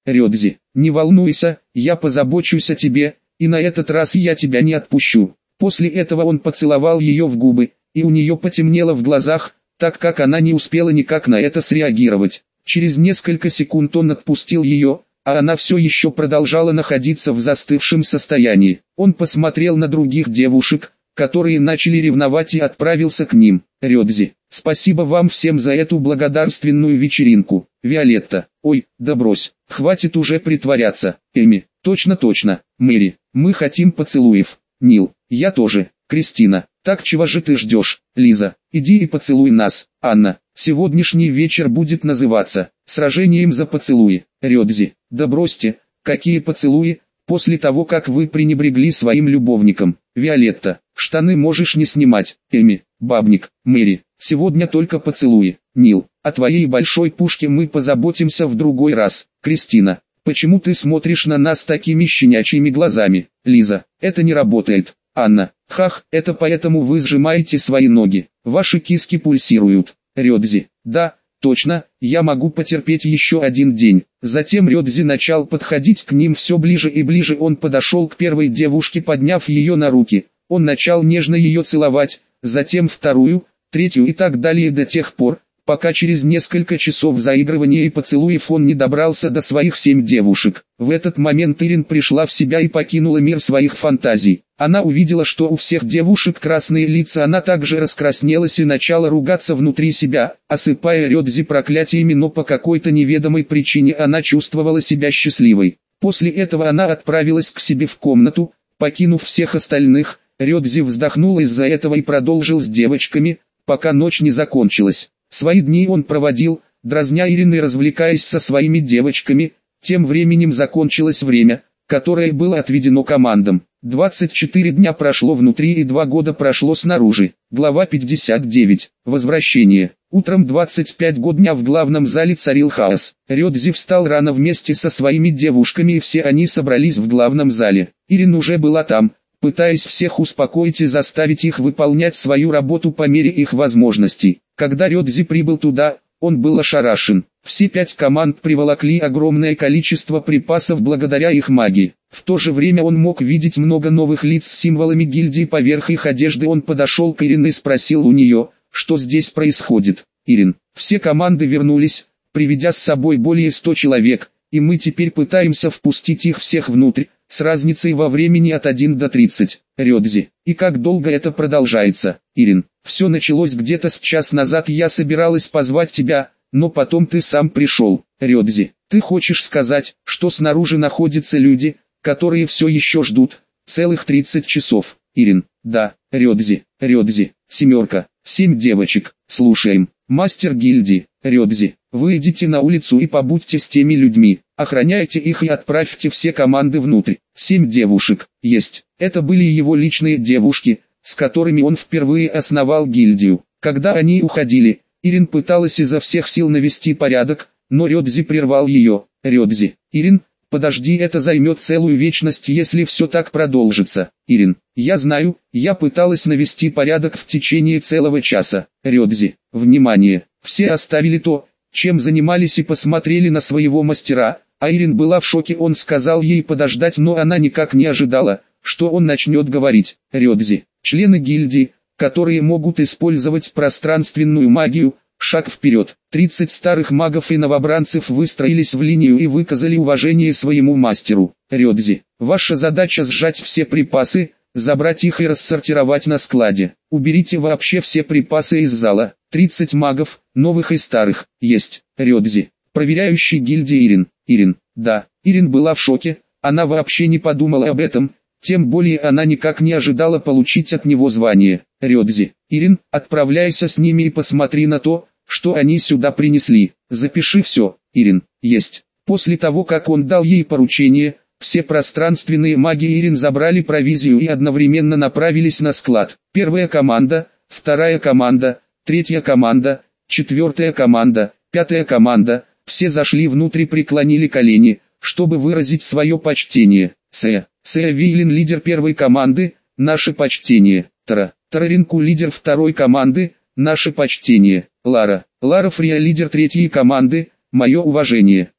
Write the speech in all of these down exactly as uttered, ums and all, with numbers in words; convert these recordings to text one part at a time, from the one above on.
Рёдзи, не волнуйся, я позабочусь о тебе, и на этот раз я тебя не отпущу. После этого он поцеловал ее в губы, и у нее потемнело в глазах, так как она не успела никак на это среагировать. Через несколько секунд он отпустил ее, а она все еще продолжала находиться в застывшем состоянии. Он посмотрел на других девушек, которые начали ревновать, и отправился к ним. Рёдзи, спасибо вам всем за эту благодарственную вечеринку. Виолетта, ой, да брось, хватит уже притворяться. Эми, точно-точно. Мэри, мы хотим поцелуев. Нил, я тоже. Кристина, так чего же ты ждешь? Лиза, иди и поцелуй нас. Анна, сегодняшний вечер будет называться «Сражением за поцелуи». Рёдзи, да бросьте, какие поцелуи, после того как вы пренебрегли своим любовником. Виолетта, штаны можешь не снимать. Эми, бабник. Мэри, сегодня только поцелуи. Нил, о твоей большой пушке мы позаботимся в другой раз. Кристина, почему ты смотришь на нас такими щенячьими глазами? Лиза, это не работает. Анна, хах, это поэтому вы сжимаете свои ноги, ваши киски пульсируют. Рёдзи, да, точно, я могу потерпеть еще один день. Затем Рёдзи начал подходить к ним все ближе и ближе. Он подошел к первой девушке, подняв ее на руки. Он начал нежно ее целовать, затем вторую, третью и так далее до тех пор, пока через несколько часов заигрывания и поцелуев он не добрался до своих семь девушек. В этот момент Ирин пришла в себя и покинула мир своих фантазий. Она увидела, что у всех девушек красные лица, она также раскраснелась и начала ругаться внутри себя, осыпая Рёдзи проклятиями, но по какой-то неведомой причине она чувствовала себя счастливой. После этого она отправилась к себе в комнату, покинув всех остальных. Рёдзи вздохнул из-за этого и продолжил с девочками, пока ночь не закончилась. Свои дни он проводил, дразня Ирин и развлекаясь со своими девочками. Тем временем закончилось время, которое было отведено командам. двадцать четыре дня прошло внутри и два года прошло снаружи. Глава пятьдесят девять. Возвращение. Утром двадцать пятого дня в главном зале царил хаос. Рёдзи встал рано вместе со своими девушками, и все они собрались в главном зале. Ирин уже была там, пытаясь всех успокоить и заставить их выполнять свою работу по мере их возможностей. Когда Рёдзи прибыл туда, он был ошарашен. Все пять команд приволокли огромное количество припасов благодаря их магии. В то же время он мог видеть много новых лиц с символами гильдии поверх их одежды. Он подошел к Ирин и спросил у нее, что здесь происходит. Ирин, все команды вернулись, приведя с собой более ста человек, и мы теперь пытаемся впустить их всех внутрь, с разницей во времени от одного до тридцати. Рёдзи, и как долго это продолжается? Ирин, все началось где-то с час назад. Я собиралась позвать тебя, но потом ты сам пришел. Рёдзи, ты хочешь сказать, что снаружи находятся люди, которые все еще ждут, целых тридцать часов? Ирин, да. Рёдзи, Рёдзи, семерка, семь девочек, слушаем. Мастер гильдии, Рёдзи, вы идите на улицу и побудьте с теми людьми, охраняйте их и отправьте все команды внутрь. Семь девушек, есть. Это были его личные девушки, с которыми он впервые основал гильдию. Когда они уходили, Ирин пыталась изо всех сил навести порядок, но Рёдзи прервал ее. Рёдзи, Ирин, подожди, это займет целую вечность, если все так продолжится. Ирин, я знаю, я пыталась навести порядок в течение целого часа. Рёдзи, внимание, все оставили то, чем занимались, и посмотрели на своего мастера, а Ирин была в шоке. Он сказал ей подождать, но она никак не ожидала, что он начнет говорить. Рёдзи, члены гильдии, которые могут использовать пространственную магию, шаг вперед. тридцать старых магов и новобранцев выстроились в линию и выказали уважение своему мастеру. Рёдзи, ваша задача сжать все припасы, забрать их и рассортировать на складе. Уберите вообще все припасы из зала. тридцать магов, новых и старых, есть. Рёдзи, проверяющий гильдии Ирин. Ирин, да. Ирин была в шоке, она вообще не подумала об этом, тем более она никак не ожидала получить от него звание. Рёдзи, Ирин, отправляйся с ними и посмотри на то, что они сюда принесли. Запиши все. Ирин, есть. После того, как он дал ей поручение, все пространственные маги Ирин забрали провизию и одновременно направились на склад. Первая команда, вторая команда, третья команда, четвертая команда, пятая команда, все зашли внутрь и преклонили колени, чтобы выразить свое почтение. Сэ, Сэ Вейлин, лидер первой команды, наше почтение. Тара, Тараринку, лидер второй команды, наше почтение. Лара, Лара Фрия, лидер третьей команды, мое уважение.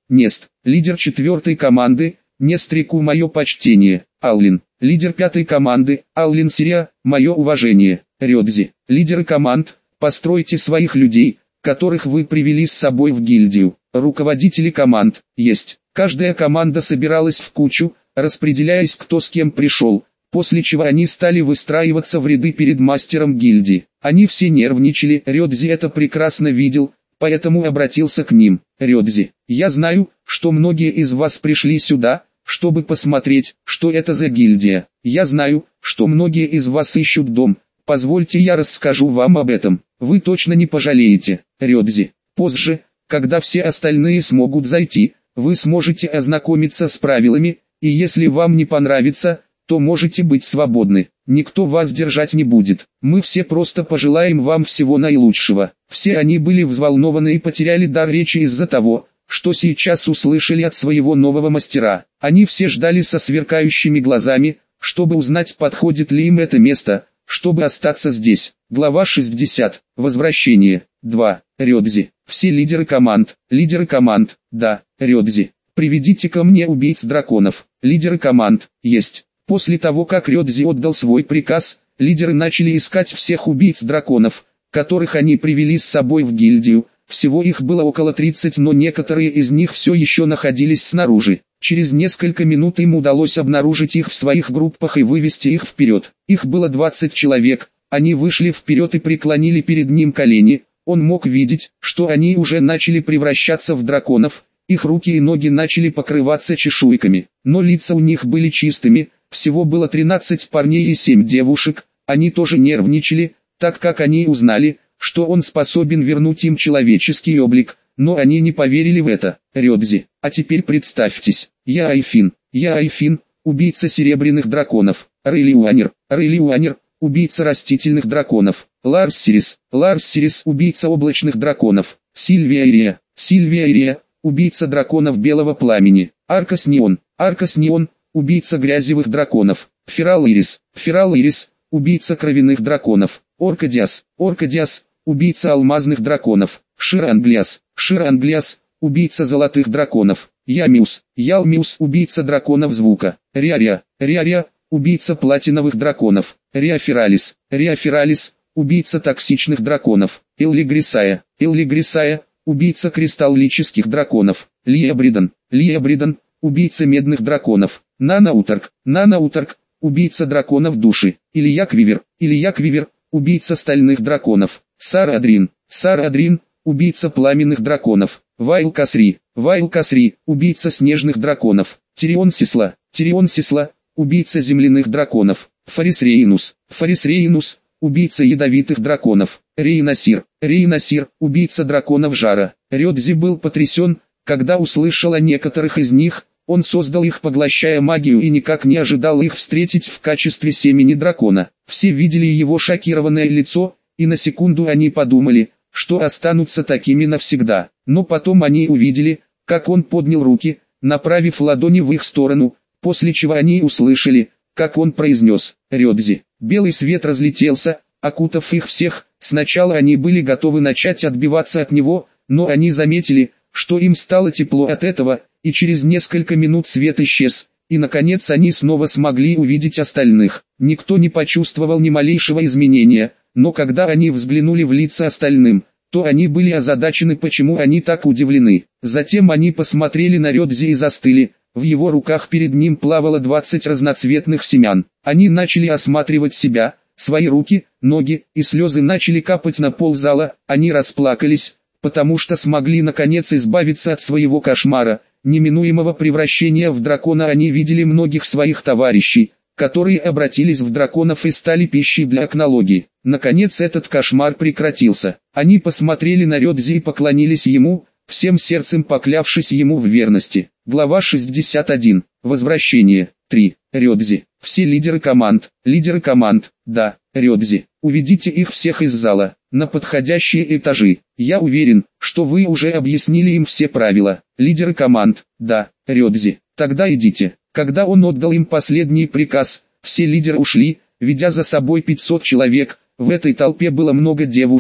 Нест, лидер четвертой команды, Нестрику мое почтение. Аллин, лидер пятой команды, Аллин Сирия, мое уважение. Рёдзи, лидеры команд, постройте своих людей, которых вы привели с собой в гильдию. Руководители команд, есть. Каждая команда собиралась в кучу, распределяясь кто с кем пришел, после чего они стали выстраиваться в ряды перед мастером гильдии. Они все нервничали, Рёдзи это прекрасно видел, поэтому обратился к ним. Рёдзи, я знаю, что многие из вас пришли сюда, чтобы посмотреть, что это за гильдия. Я знаю, что многие из вас ищут дом. Позвольте я расскажу вам об этом. Вы точно не пожалеете. Рёдзи, позже, когда все остальные смогут зайти, вы сможете ознакомиться с правилами, и если вам не понравится, то можете быть свободны. Никто вас держать не будет. Мы все просто пожелаем вам всего наилучшего. Все они были взволнованы и потеряли дар речи из-за того, что сейчас услышали от своего нового мастера. Они все ждали со сверкающими глазами, чтобы узнать, подходит ли им это место, чтобы остаться здесь. Глава шестьдесят. Возвращение. два. Рёдзи. Все лидеры команд. Лидеры команд. Да, Рёдзи. Приведите ко мне убийц драконов. Лидеры команд. Есть. После того, как Рёдзи отдал свой приказ, лидеры начали искать всех убийц драконов, которых они привели с собой в гильдию. Всего их было около тридцати, но некоторые из них все еще находились снаружи. Через несколько минут им удалось обнаружить их в своих группах и вывести их вперед. Их было двадцать человек, они вышли вперед и преклонили перед ним колени. Он мог видеть, что они уже начали превращаться в драконов, их руки и ноги начали покрываться чешуйками, но лица у них были чистыми. Всего было тринадцать парней и семь девушек, они тоже нервничали, так как они узнали, что он способен вернуть им человеческий облик, но они не поверили в это. Рёдзи, а теперь представьтесь, я Айфин, я Айфин, убийца серебряных драконов, Рейлиуанер, Рейлиуанер, убийца растительных драконов, Ларсирис, Ларсирис, убийца облачных драконов, Сильвия Ирия, Сильвия Ирия, убийца драконов белого пламени, Аркас Неон, Аркас Неон, убийца грязевых драконов, Ферал Ирис, Ферал Ирис, убийца кровяных драконов, Оркадиас, Оркадиас, убийца алмазных драконов, Ширанглиас, Ширанглиас, убийца золотых драконов, Ямиус, Ялмиус, убийца драконов звука, Риария, Риария, убийца платиновых драконов, Риафералис, Риафералис, убийца токсичных драконов, Эллигрисая, Эллигрисая, убийца кристаллических драконов, Лиабридан, Лиабридан, убийца медных драконов, Нанауторг, Нанауторг, убийца драконов души, Илья Квивер, Илья Квивер, убийца стальных драконов, Сара Адрин, Сара Адрин, убийца пламенных драконов, Вайл Касри, Вайл Касри, убийца снежных драконов, Тирион Сисла, Тирион Сисла, убийца земляных драконов, Фарис Рейнус, Фарис Рейнус, убийца ядовитых драконов, Рейнасир, Рейнасир, убийца драконов жара. Рёдзи был потрясен, когда услышал о некоторых из них. Он создал их, поглощая магию, и никак не ожидал их встретить в качестве семени дракона. Все видели его шокированное лицо, и на секунду они подумали, что останутся такими навсегда. Но потом они увидели, как он поднял руки, направив ладони в их сторону, после чего они услышали, как он произнес «Рёдзи». Белый свет разлетелся, окутав их всех. Сначала они были готовы начать отбиваться от него, но они заметили, что им стало тепло от этого, и через несколько минут свет исчез, и наконец они снова смогли увидеть остальных. Никто не почувствовал ни малейшего изменения, но когда они взглянули в лица остальным, то они были озадачены, почему они так удивлены. Затем они посмотрели на Рёдзи и застыли, в его руках перед ним плавало двадцать разноцветных семян. Они начали осматривать себя, свои руки, ноги, и слезы начали капать на пол зала. Они расплакались, потому что смогли наконец избавиться от своего кошмара, неминуемого превращения в дракона. Они видели многих своих товарищей, которые обратились в драконов и стали пищей для акнологии. Наконец этот кошмар прекратился. Они посмотрели на Рёдзи и поклонились ему, всем сердцем поклявшись ему в верности. Глава шестьдесят один. Возвращение. три. Рёдзи. Все лидеры команд. Лидеры команд. Да, Рёдзи. Уведите их всех из зала, на подходящие этажи. Я уверен, что вы уже объяснили им все правила. Лидеры команд. Да, Рёдзи. Тогда идите. Когда он отдал им последний приказ, все лидеры ушли, ведя за собой пятьсот человек. В этой толпе было много девушек,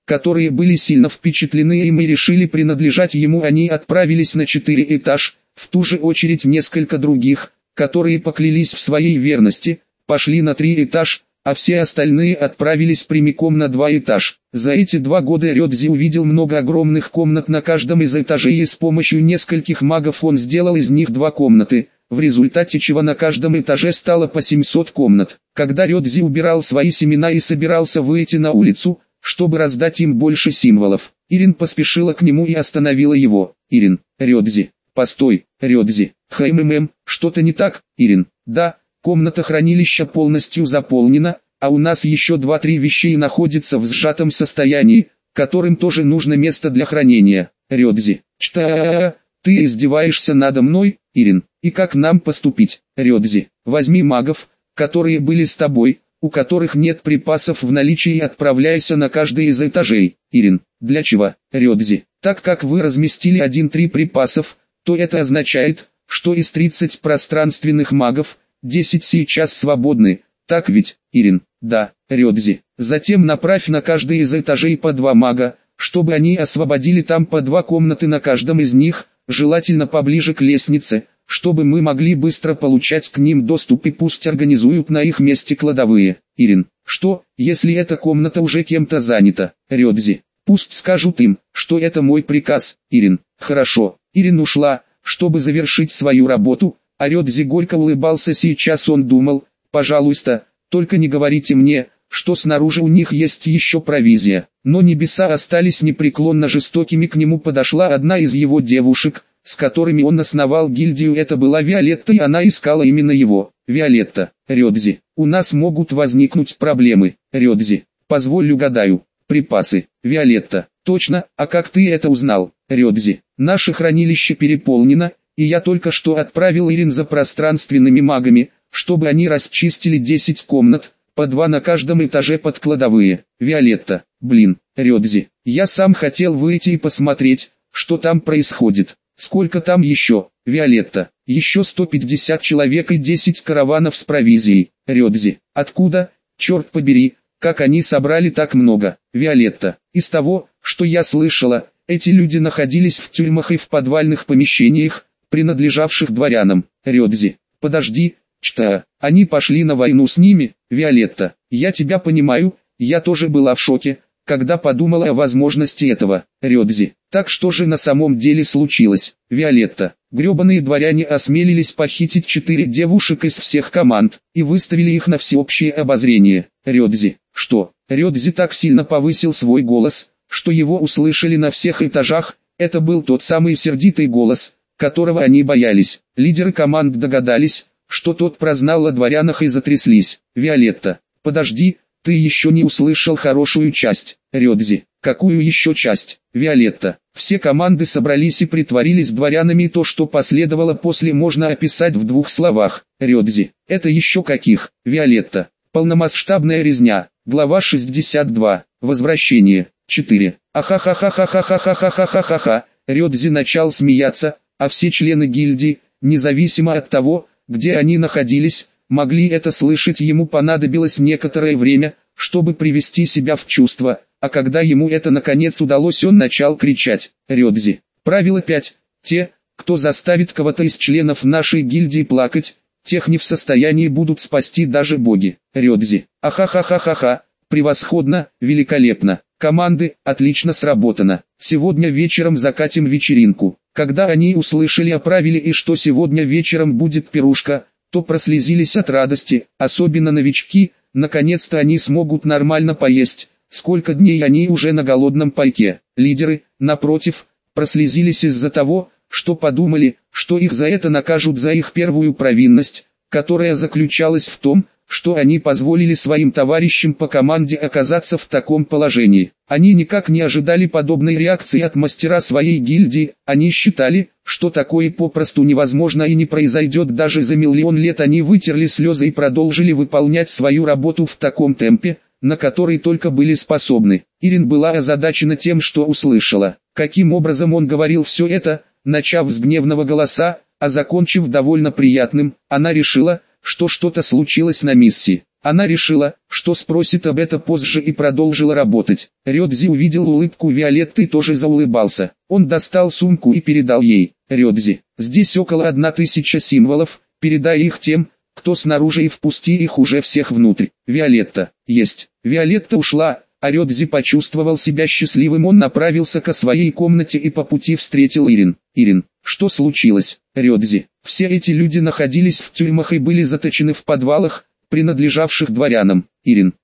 которые были сильно впечатлены им и решили принадлежать ему. Они отправились на четыре этаж, в ту же очередь несколько других, которые поклялись в своей верности, пошли на три этаж, а все остальные отправились прямиком на два этаж. За эти два года Рёдзи увидел много огромных комнат на каждом из этажей, и с помощью нескольких магов он сделал из них два комнаты, в результате чего на каждом этаже стало по семьсот комнат. Когда Рёдзи убирал свои семена и собирался выйти на улицу, чтобы раздать им больше символов, Ирин поспешила к нему и остановила его. «Ирин, Рёдзи, постой, Рёдзи, хммм, что-то не так, Ирин?» «Да, комната хранилища полностью заполнена, а у нас еще два-три вещей находятся в сжатом состоянии, которым тоже нужно место для хранения». «Рёдзи, что? Ты издеваешься надо мной, Ирин? И как нам поступить?» «Рёдзи, возьми магов, которые были с тобой, у которых нет припасов в наличии, и отправляйся на каждый из этажей». «Ирин, для чего?» «Рёдзи, так как вы разместили один-три припасов, то это означает, что из тридцати пространственных магов, десять сейчас свободны, так ведь?» «Ирин, да». «Рёдзи, затем направь на каждый из этажей по два мага, чтобы они освободили там по два комнаты на каждом из них, желательно поближе к лестнице, чтобы мы могли быстро получать к ним доступ, и пусть организуют на их месте кладовые». «Ирин, что, если эта комната уже кем-то занята?» «Рёдзи, пусть скажут им, что это мой приказ». «Ирин, хорошо». Ирин ушла, чтобы завершить свою работу, а Рёдзи горько улыбался. Сейчас он думал: «Пожалуйста, только не говорите мне, что снаружи у них есть еще провизия». Но небеса остались непреклонно жестокими. К нему подошла одна из его девушек, с которыми он основал гильдию. Это была Виолетта, и она искала именно его. «Виолетта, Рёдзи, у нас могут возникнуть проблемы». «Рёдзи, позволь угадаю. Припасы». «Виолетта, точно, а как ты это узнал?» «Рёдзи, наше хранилище переполнено, и я только что отправил Ирин за пространственными магами, чтобы они расчистили десять комнат, по два на каждом этаже под кладовые». «Виолетта, блин, Рёдзи, я сам хотел выйти и посмотреть, что там происходит». «Сколько там еще?» «Виолетта, еще сто пятьдесят человек и десять караванов с провизией». «Рёдзи, откуда, черт побери, как они собрали так много?» «Виолетта, из того, что я слышала, эти люди находились в тюрьмах и в подвальных помещениях, принадлежавших дворянам». «Рёдзи, подожди, что, они пошли на войну с ними?» «Виолетта, я тебя понимаю, я тоже была в шоке, когда подумала о возможности этого». «Рёдзи, так что же на самом деле случилось?» «Виолетта, гребаные дворяне осмелились похитить четыре девушек из всех команд, и выставили их на всеобщее обозрение». «Рёдзи, что?» Рёдзи так сильно повысил свой голос, что его услышали на всех этажах. Это был тот самый сердитый голос, которого они боялись. Лидеры команд догадались, что тот прознал о дворянах, и затряслись. «Виолетта, подожди, ты еще не услышал хорошую часть». «Рёдзи, какую еще часть?» «Виолетта, все команды собрались и притворились дворянами, и то, что последовало после, можно описать в двух словах». «Рёдзи, это еще каких?» «Виолетта, полномасштабная резня». Глава шестьдесят два. Возвращение. четыре. Ахахахахахахахахахахаха. Рёдзи начал смеяться, а все члены гильдии, независимо от того, где они находились, могли это слышать. Ему понадобилось некоторое время, чтобы привести себя в чувство, а когда ему это наконец удалось, он начал кричать: «Рёдзи, правило пять. Те, кто заставит кого-то из членов нашей гильдии плакать, тех не в состоянии будут спасти даже боги». «Рёдзи, ахахахахаха, превосходно, великолепно. Команды, отлично сработано. Сегодня вечером закатим вечеринку». Когда они услышали о правиле и что сегодня вечером будет пирушка, то прослезились от радости, особенно новички. Наконец-то они смогут нормально поесть. Сколько дней они уже на голодном пайке. Лидеры, напротив, прослезились из-за того, что подумали, что их за это накажут, за их первую провинность, которая заключалась в том, что они позволили своим товарищам по команде оказаться в таком положении. Они никак не ожидали подобной реакции от мастера своей гильдии. Они считали, что такое попросту невозможно и не произойдет даже за миллион лет. Они вытерли слезы и продолжили выполнять свою работу в таком темпе, на который только были способны. Ирин была озадачена тем, что услышала. Каким образом он говорил все это, начав с гневного голоса, а закончив довольно приятным. Она решила, что что-то случилось на миссии. Она решила, что спросит об этом позже и продолжила работать. Рёдзи увидел улыбку Виолетты и тоже заулыбался. Он достал сумку и передал ей. Рёдзи, здесь около одна тысяча символов, передай их тем, кто снаружи, и впусти их уже всех внутрь. Виолетта, есть. Виолетта ушла, а Рёдзи почувствовал себя счастливым. Он направился к своей комнате и по пути встретил Ирин. Ирин, что случилось? Рёдзи, все эти люди находились в тюрьмах и были заточены в подвалах, принадлежавших дворянам. Ирин,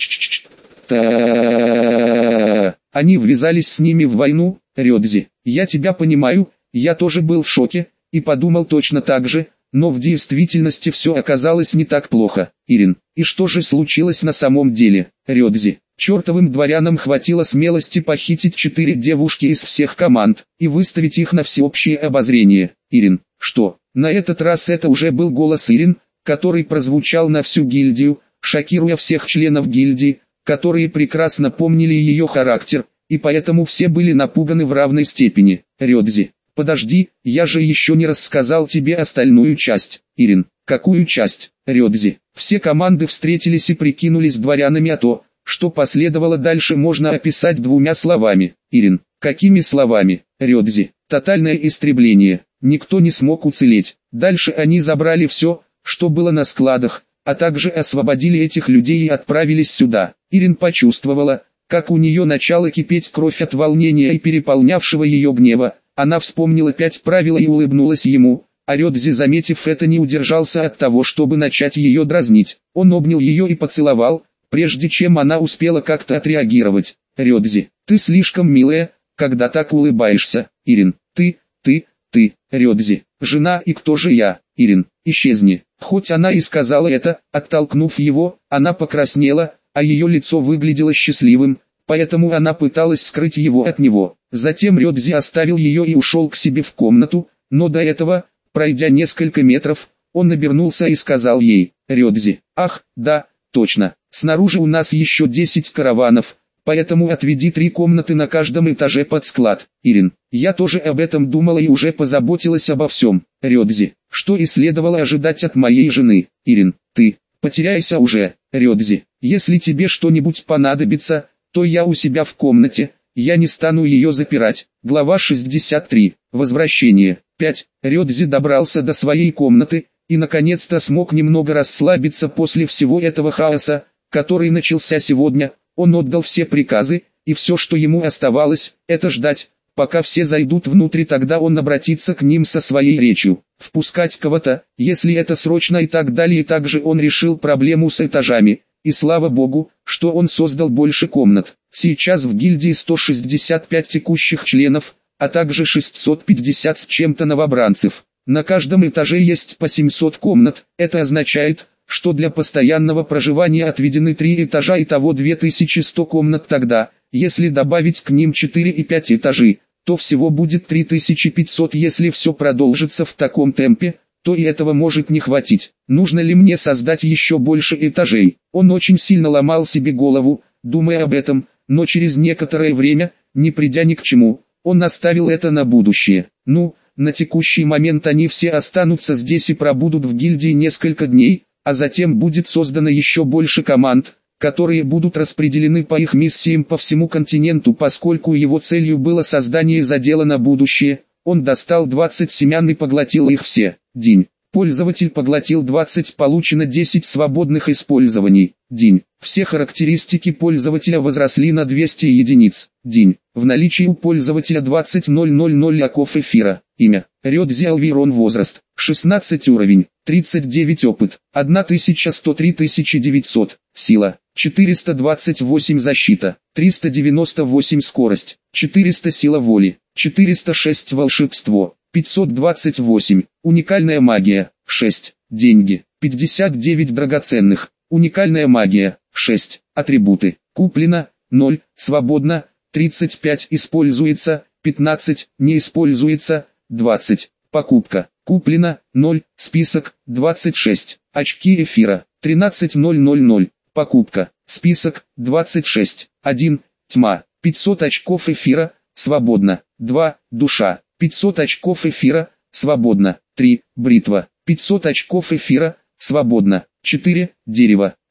они ввязались с ними в войну. Рёдзи, я тебя понимаю, я тоже был в шоке, и подумал точно так же, но в действительности все оказалось не так плохо. Ирин, и что же случилось на самом деле? Рёдзи, чертовым дворянам хватило смелости похитить четыре девушки из всех команд, и выставить их на всеобщее обозрение. Ирин, что? На этот раз это уже был голос Ирин, который прозвучал на всю гильдию, шокируя всех членов гильдии, которые прекрасно помнили ее характер, и поэтому все были напуганы в равной степени. Рёдзи, подожди, я же еще не рассказал тебе остальную часть. Ирин, какую часть? Рёдзи, все команды встретились и прикинулись дворянами, а то, что последовало дальше, можно описать двумя словами. Ирин, какими словами? Рёдзи, тотальное истребление, никто не смог уцелеть. Дальше они забрали все, что было на складах, а также освободили этих людей и отправились сюда. Ирин почувствовала, как у нее начала кипеть кровь от волнения и переполнявшего ее гнева. Она вспомнила пять правил и улыбнулась ему, а Рёдзи, заметив это, не удержался от того, чтобы начать ее дразнить. Он обнял ее и поцеловал, прежде чем она успела как-то отреагировать. Рёдзи, ты слишком милая, когда так улыбаешься. Ирин, ты, ты, ты, Рёдзи, жена, и кто же я? Ирин, исчезни. Хоть она и сказала это, оттолкнув его, она покраснела, а ее лицо выглядело счастливым, поэтому она пыталась скрыть его от него. Затем Рёдзи оставил ее и ушел к себе в комнату, но до этого, пройдя несколько метров, он обернулся и сказал ей: Рёдзи, ах, да, точно, снаружи у нас еще десять караванов, поэтому отведи три комнаты на каждом этаже под склад. Ирин, я тоже об этом думала и уже позаботилась обо всем. Рёдзи, что и следовало ожидать от моей жены. Ирин, ты, потеряйся уже. Рёдзи, если тебе что-нибудь понадобится, то я у себя в комнате, я не стану ее запирать. Глава шестьдесят три. Возвращение. пять. Рёдзи добрался до своей комнаты, и наконец-то смог немного расслабиться после всего этого хаоса, который начался сегодня. Он отдал все приказы, и все, что ему оставалось, это ждать, пока все зайдут внутрь, тогда он обратится к ним со своей речью. Впускать кого-то, если это срочно и так далее. И также он решил проблему с этажами, и слава богу, что он создал больше комнат. Сейчас в гильдии сто шестьдесят пять текущих членов, а также шестьсот пятьдесят с чем-то новобранцев. На каждом этаже есть по семьсот комнат, это означает, что для постоянного проживания отведены три этажа, итого две тысячи сто комнат. Тогда, если добавить к ним четыре и пять этажей, то всего будет три тысячи пятьсот. Если все продолжится в таком темпе, то и этого может не хватить. Нужно ли мне создать еще больше этажей? Он очень сильно ломал себе голову, думая об этом, но через некоторое время, не придя ни к чему, он оставил это на будущее. Ну, на текущий момент они все останутся здесь и пробудут в гильдии несколько дней, а затем будет создано еще больше команд, которые будут распределены по их миссиям по всему континенту. Поскольку его целью было создание задела на будущее, он достал двадцать семян и поглотил их все. День. Пользователь поглотил двадцать, получено десять свободных использований. День. Все характеристики пользователя возросли на двести единиц. День. В наличии у пользователя двадцать тысяч оков эфира. Имя. Рёдзи Алвирон. Возраст. шестнадцать уровень. тридцать девять опыт. тысяча сто три тысячи девятьсот. Сила. четыреста двадцать восемь защита. триста девяносто восемь скорость. четыреста сила воли. четыреста шесть волшебство. пятьсот двадцать восемь. Уникальная магия. шесть. Деньги. пятьдесят девять драгоценных. Уникальная магия. шесть. Атрибуты. Куплено. ноль. Свободно. тридцать пять. Используется. пятнадцать. Не используется. двадцать. Покупка. Куплено. ноль. Список. двадцать шесть. Очки эфира. тринадцать тысяч. Покупка. Список. двадцать шесть. один. Тьма. пятьсот очков эфира. Свободно. два. Душа. пятьсот очков эфира. Свободно. три. Бритва. пятьсот очков эфира. Свободно. четыре. Дерево.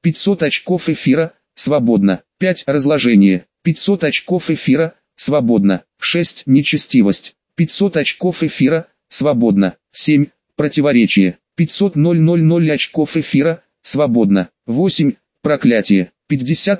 пятьсот очков эфира, свободно. пять. Разложение, пятьсот очков эфира, свободно. шесть. Нечестивость, пятьсот очков эфира, свободно. семь. Противоречие, пятьсот очков эфира, свободно. восемь. Проклятие, пятьдесят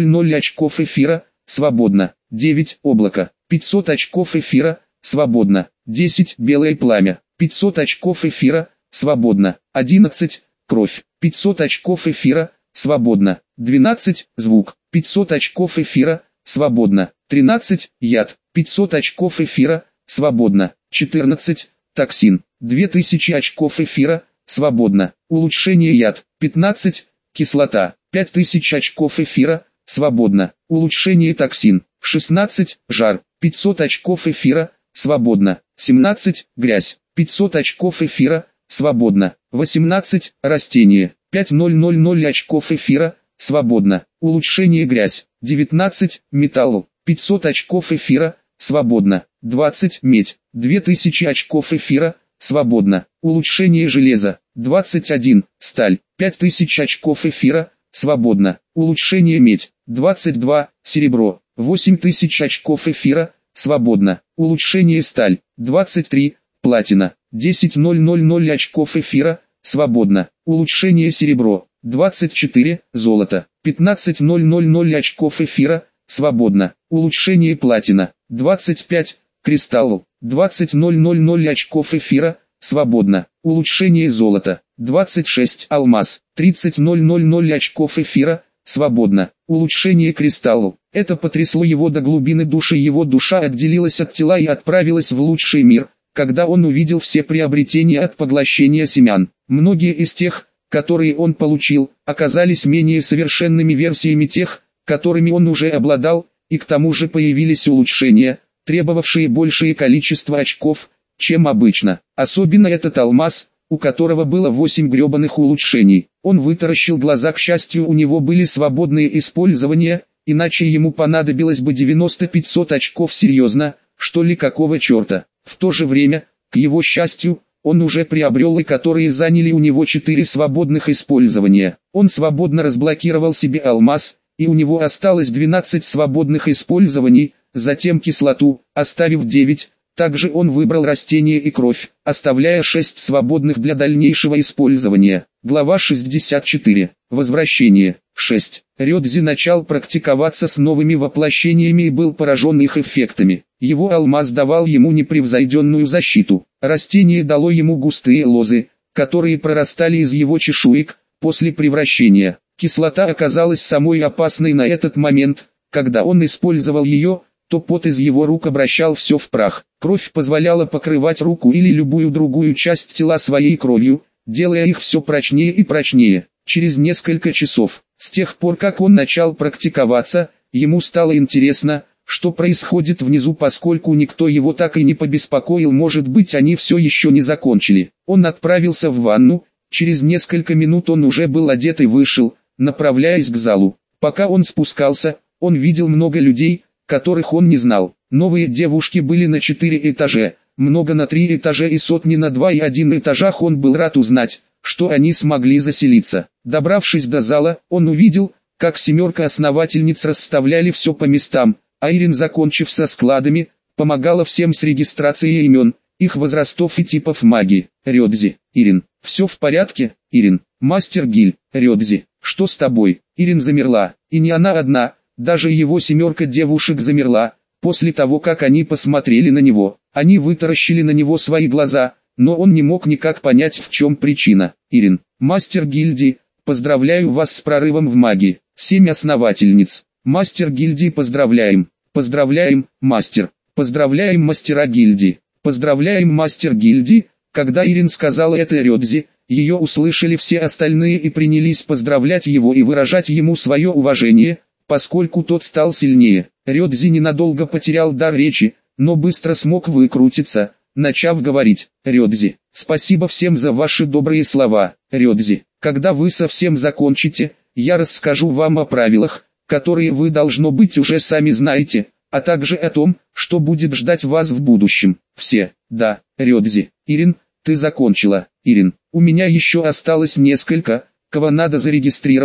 очков эфира, свободно. девять. Облако, пятьсот очков эфира, свободно. десять. Белое пламя, пятьсот очков эфира, свободно. одиннадцать. Кровь, пятьсот очков эфира, свободно. двенадцать. Звук, пятьсот очков эфира, свободно. тринадцать. Яд, пятьсот очков эфира, свободно. четырнадцать. Токсин, две тысячи очков эфира, свободно. Улучшение яд, пятнадцать. Кислота, пять тысяч очков эфира, свободно. Улучшение токсин, шестнадцать. Жар, пятьсот очков эфира, свободно. семнадцать. Грязь, пятьсот очков эфира, свободно. восемнадцать. Растение, пять тысяч очков эфира, свободно. Улучшение грязь, девятнадцать. Металл, пятьсот очков эфира, свободно. двадцать. Медь, две тысячи очков эфира, свободно. Улучшение железа, двадцать один. Сталь, пять тысяч очков эфира, свободно. Улучшение медь, двадцать два. Серебро, восемь тысяч очков эфира, свободно. Улучшение сталь, двадцать три. Платина, десять тысяч очков эфира, свободно. Улучшение серебро, двадцать четыре. Золото, пятнадцать тысяч очков эфира, свободно. Улучшение платина, двадцать пять. Кристалл, двадцать тысяч очков эфира, свободно. Улучшение золота, двадцать шесть. Алмаз, тридцать тысяч очков эфира, свободно. Улучшение кристаллу. Это потрясло его до глубины души. Его душа отделилась от тела и отправилась в лучший мир, когда он увидел все приобретения от поглощения семян. Многие из тех, которые он получил, оказались менее совершенными версиями тех, которыми он уже обладал, и к тому же появились улучшения, требовавшие большее количество очков, чем обычно. Особенно этот алмаз, у которого было восемь гребаных улучшений. Он вытаращил глаза. К счастью, у него были свободные использования, иначе ему понадобилось бы девяносто пятьсот очков. Серьезно, что ли, какого черта? В то же время, к его счастью, он уже приобрел и которые заняли у него четыре свободных использования. Он свободно разблокировал себе алмаз, и у него осталось двенадцать свободных использований, затем кислоту, оставив девять. Также он выбрал растение и кровь, оставляя шесть свободных для дальнейшего использования. Глава шестьдесят четыре. Возвращение. шесть. Рёдзи начал практиковаться с новыми воплощениями и был поражен их эффектами. Его алмаз давал ему непревзойденную защиту. Растение дало ему густые лозы, которые прорастали из его чешуек после превращения. Кислота оказалась самой опасной на этот момент. Когда он использовал ее, то пот из его рук обращал все в прах. Кровь позволяла покрывать руку или любую другую часть тела своей кровью, делая их все прочнее и прочнее. Через несколько часов, с тех пор как он начал практиковаться, ему стало интересно, что происходит внизу, поскольку никто его так и не побеспокоил. Может быть, они все еще не закончили. Он отправился в ванну, через несколько минут он уже был одет и вышел, направляясь к залу. Пока он спускался, он видел много людей, которых он не знал. Новые девушки были на четыре этаже, много на три этажа и сотни на два и один этажах. Он был рад узнать, что они смогли заселиться. Добравшись до зала, он увидел, как семерка основательниц расставляли все по местам, а Ирин, закончив со складами, помогала всем с регистрацией имен, их возрастов и типов магии. Рёдзи. Ирин. Все в порядке, Ирин. Мастер Гиль. Рёдзи. Что с тобой? Ирин замерла, и не она одна. Даже его семерка девушек замерла, после того как они посмотрели на него. Они вытаращили на него свои глаза, но он не мог никак понять, в чем причина. Ирин, мастер гильдии, поздравляю вас с прорывом в магии. Семь основательниц. Мастер гильдии, поздравляем. Поздравляем, мастер. Поздравляем, мастера гильдии. Поздравляем, мастер гильдии. Когда Ирин сказала это Рёдзи, ее услышали все остальные и принялись поздравлять его и выражать ему свое уважение, поскольку тот стал сильнее. Рёдзи ненадолго потерял дар речи, но быстро смог выкрутиться, начав говорить. Рёдзи, спасибо всем за ваши добрые слова. Рёдзи, когда вы совсем закончите, я расскажу вам о правилах, которые вы, должно быть, уже сами знаете, а также о том, что будет ждать вас в будущем. Все. Да, Рёдзи. Ирин, ты закончила. Ирин, у меня еще осталось несколько, кого надо зарегистрировать.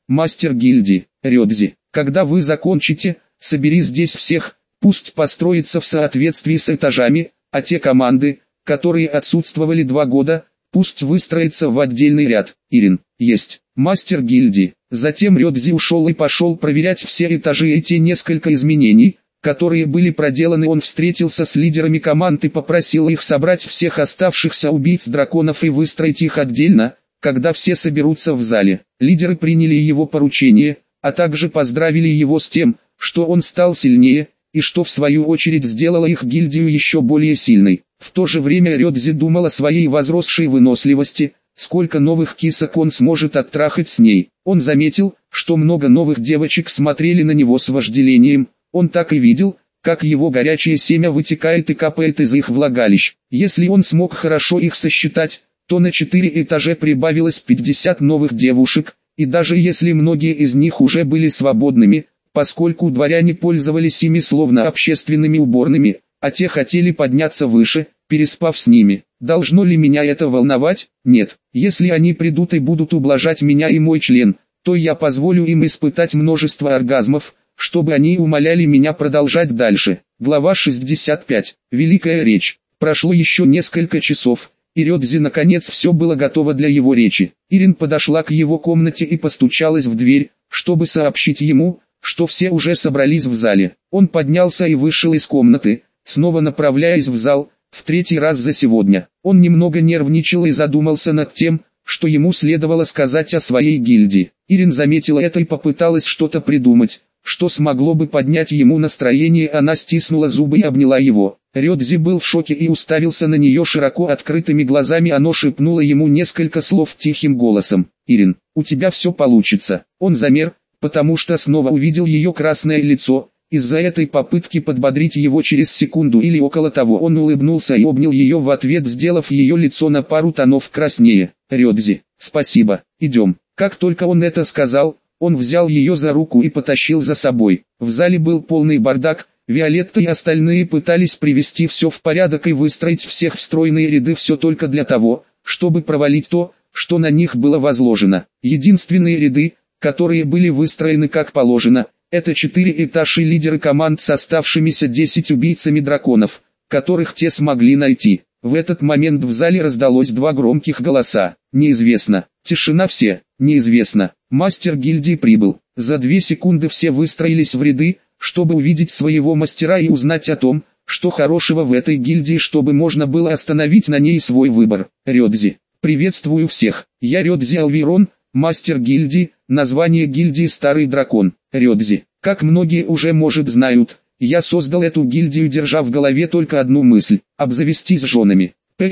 мастер гильдии, Рёдзи. Когда вы закончите, собери здесь всех, пусть построятся в соответствии с этажами, а те команды, которые отсутствовали два года, пусть выстроятся в отдельный ряд. Ирин, есть, мастер гильдии. Затем Рёдзи ушел и пошел проверять все этажи и те несколько изменений, которые были проделаны. Он встретился с лидерами команд и попросил их собрать всех оставшихся убийц драконов и выстроить их отдельно, когда все соберутся в зале. Лидеры приняли его поручение, а также поздравили его с тем, что он стал сильнее, и что в свою очередь сделало их гильдию еще более сильной. В то же время Рёдзи думал о своей возросшей выносливости, сколько новых кисок он сможет оттрахать с ней. Он заметил, что много новых девочек смотрели на него с вожделением. Он так и видел, как его горячее семя вытекает и капает из их влагалищ. Если он смог хорошо их сосчитать, то на четыре этажа прибавилось пятьдесят новых девушек, и даже если многие из них уже были свободными, поскольку дворяне пользовались ими словно общественными уборными, а те хотели подняться выше, переспав с ними. Должно ли меня это волновать? Нет. Если они придут и будут ублажать меня и мой член, то я позволю им испытать множество оргазмов, чтобы они умоляли меня продолжать дальше. Глава шестьдесят пять. Великая речь. Прошло еще несколько часов, и Рёдзи наконец все было готово для его речи. Ирин подошла к его комнате и постучалась в дверь, чтобы сообщить ему, что все уже собрались в зале. Он поднялся и вышел из комнаты, снова направляясь в зал, в третий раз за сегодня. Он немного нервничал и задумался над тем, что ему следовало сказать о своей гильдии. Ирин заметила это и попыталась что-то придумать, что смогло бы поднять ему настроение. Она стиснула зубы и обняла его. Рёдзи был в шоке и уставился на нее широко открытыми глазами. Она шепнула ему несколько слов тихим голосом. «Ирин, у тебя все получится». Он замер, потому что снова увидел ее красное лицо. Из-за этой попытки подбодрить его через секунду или около того он улыбнулся и обнял ее в ответ, сделав ее лицо на пару тонов краснее. «Рёдзи, спасибо, идем». Как только он это сказал, он взял ее за руку и потащил за собой. В зале был полный бардак. Виолетта и остальные пытались привести все в порядок и выстроить всех в стройные ряды, все только для того, чтобы провалить то, что на них было возложено. Единственные ряды, которые были выстроены как положено, это четыре этажа и лидеры команд с оставшимися десять убийцами драконов, которых те смогли найти. В этот момент в зале раздалось два громких голоса. «Неизвестно». Тишина. «Все». «Неизвестно». Мастер гильдии прибыл. За две секунды все выстроились в ряды, чтобы увидеть своего мастера и узнать о том, что хорошего в этой гильдии, чтобы можно было остановить на ней свой выбор. Рёдзи. Приветствую всех. Я Рёдзи Алвирон, мастер гильдии, название гильдии Старый Дракон. Рёдзи. Как многие уже может знают, я создал эту гильдию, держа в голове только одну мысль – обзавестись женами.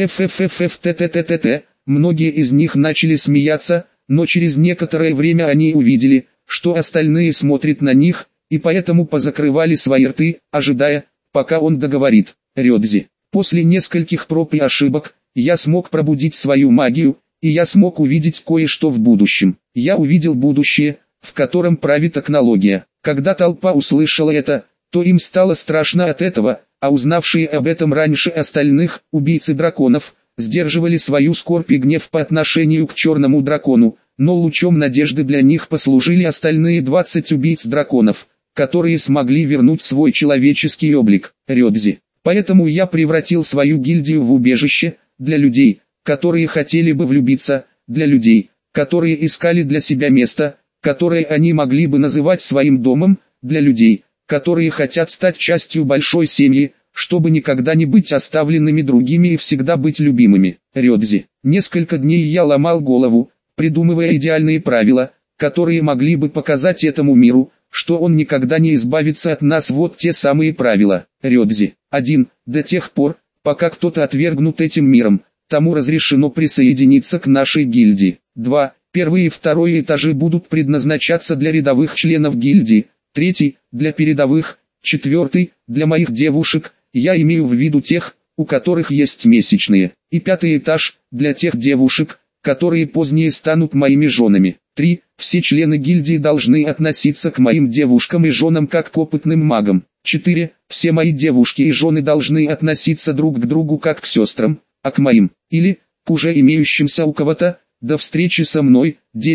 Пффффттттт. Многие из них начали смеяться, но через некоторое время они увидели, что остальные смотрят на них, и поэтому позакрывали свои рты, ожидая, пока он договорит. Рёдзи. После нескольких проб и ошибок, я смог пробудить свою магию, и я смог увидеть кое-что в будущем. Я увидел будущее, в котором правит технология. Когда толпа услышала это, то им стало страшно от этого, а узнавшие об этом раньше остальных, убийцы драконов, сдерживали свою скорбь и гнев по отношению к черному дракону, но лучом надежды для них послужили остальные двадцать убийц драконов, которые смогли вернуть свой человеческий облик. Рёдзи. Поэтому я превратил свою гильдию в убежище, для людей, которые хотели бы влюбиться, для людей, которые искали для себя место, которое они могли бы называть своим домом, для людей, которые хотят стать частью большой семьи, чтобы никогда не быть оставленными другими и всегда быть любимыми. Рёдзи. Несколько дней я ломал голову, придумывая идеальные правила, которые могли бы показать этому миру, что он никогда не избавится от нас. Вот те самые правила. Рёдзи. один. До тех пор, пока кто-то отвергнут этим миром, тому разрешено присоединиться к нашей гильдии. два. Первый и второй этажи будут предназначаться для рядовых членов гильдии, третий – для передовых, четвертый – для моих девушек, я имею в виду тех, у которых есть месячные, и пятый этаж – для тех девушек, которые позднее станут моими женами. три. Все члены гильдии должны относиться к моим девушкам и женам как к опытным магам. четыре. Все мои девушки и жены должны относиться друг к другу как к сестрам, а к моим, или, к уже имеющимся у кого-то, до встречи со мной, детям,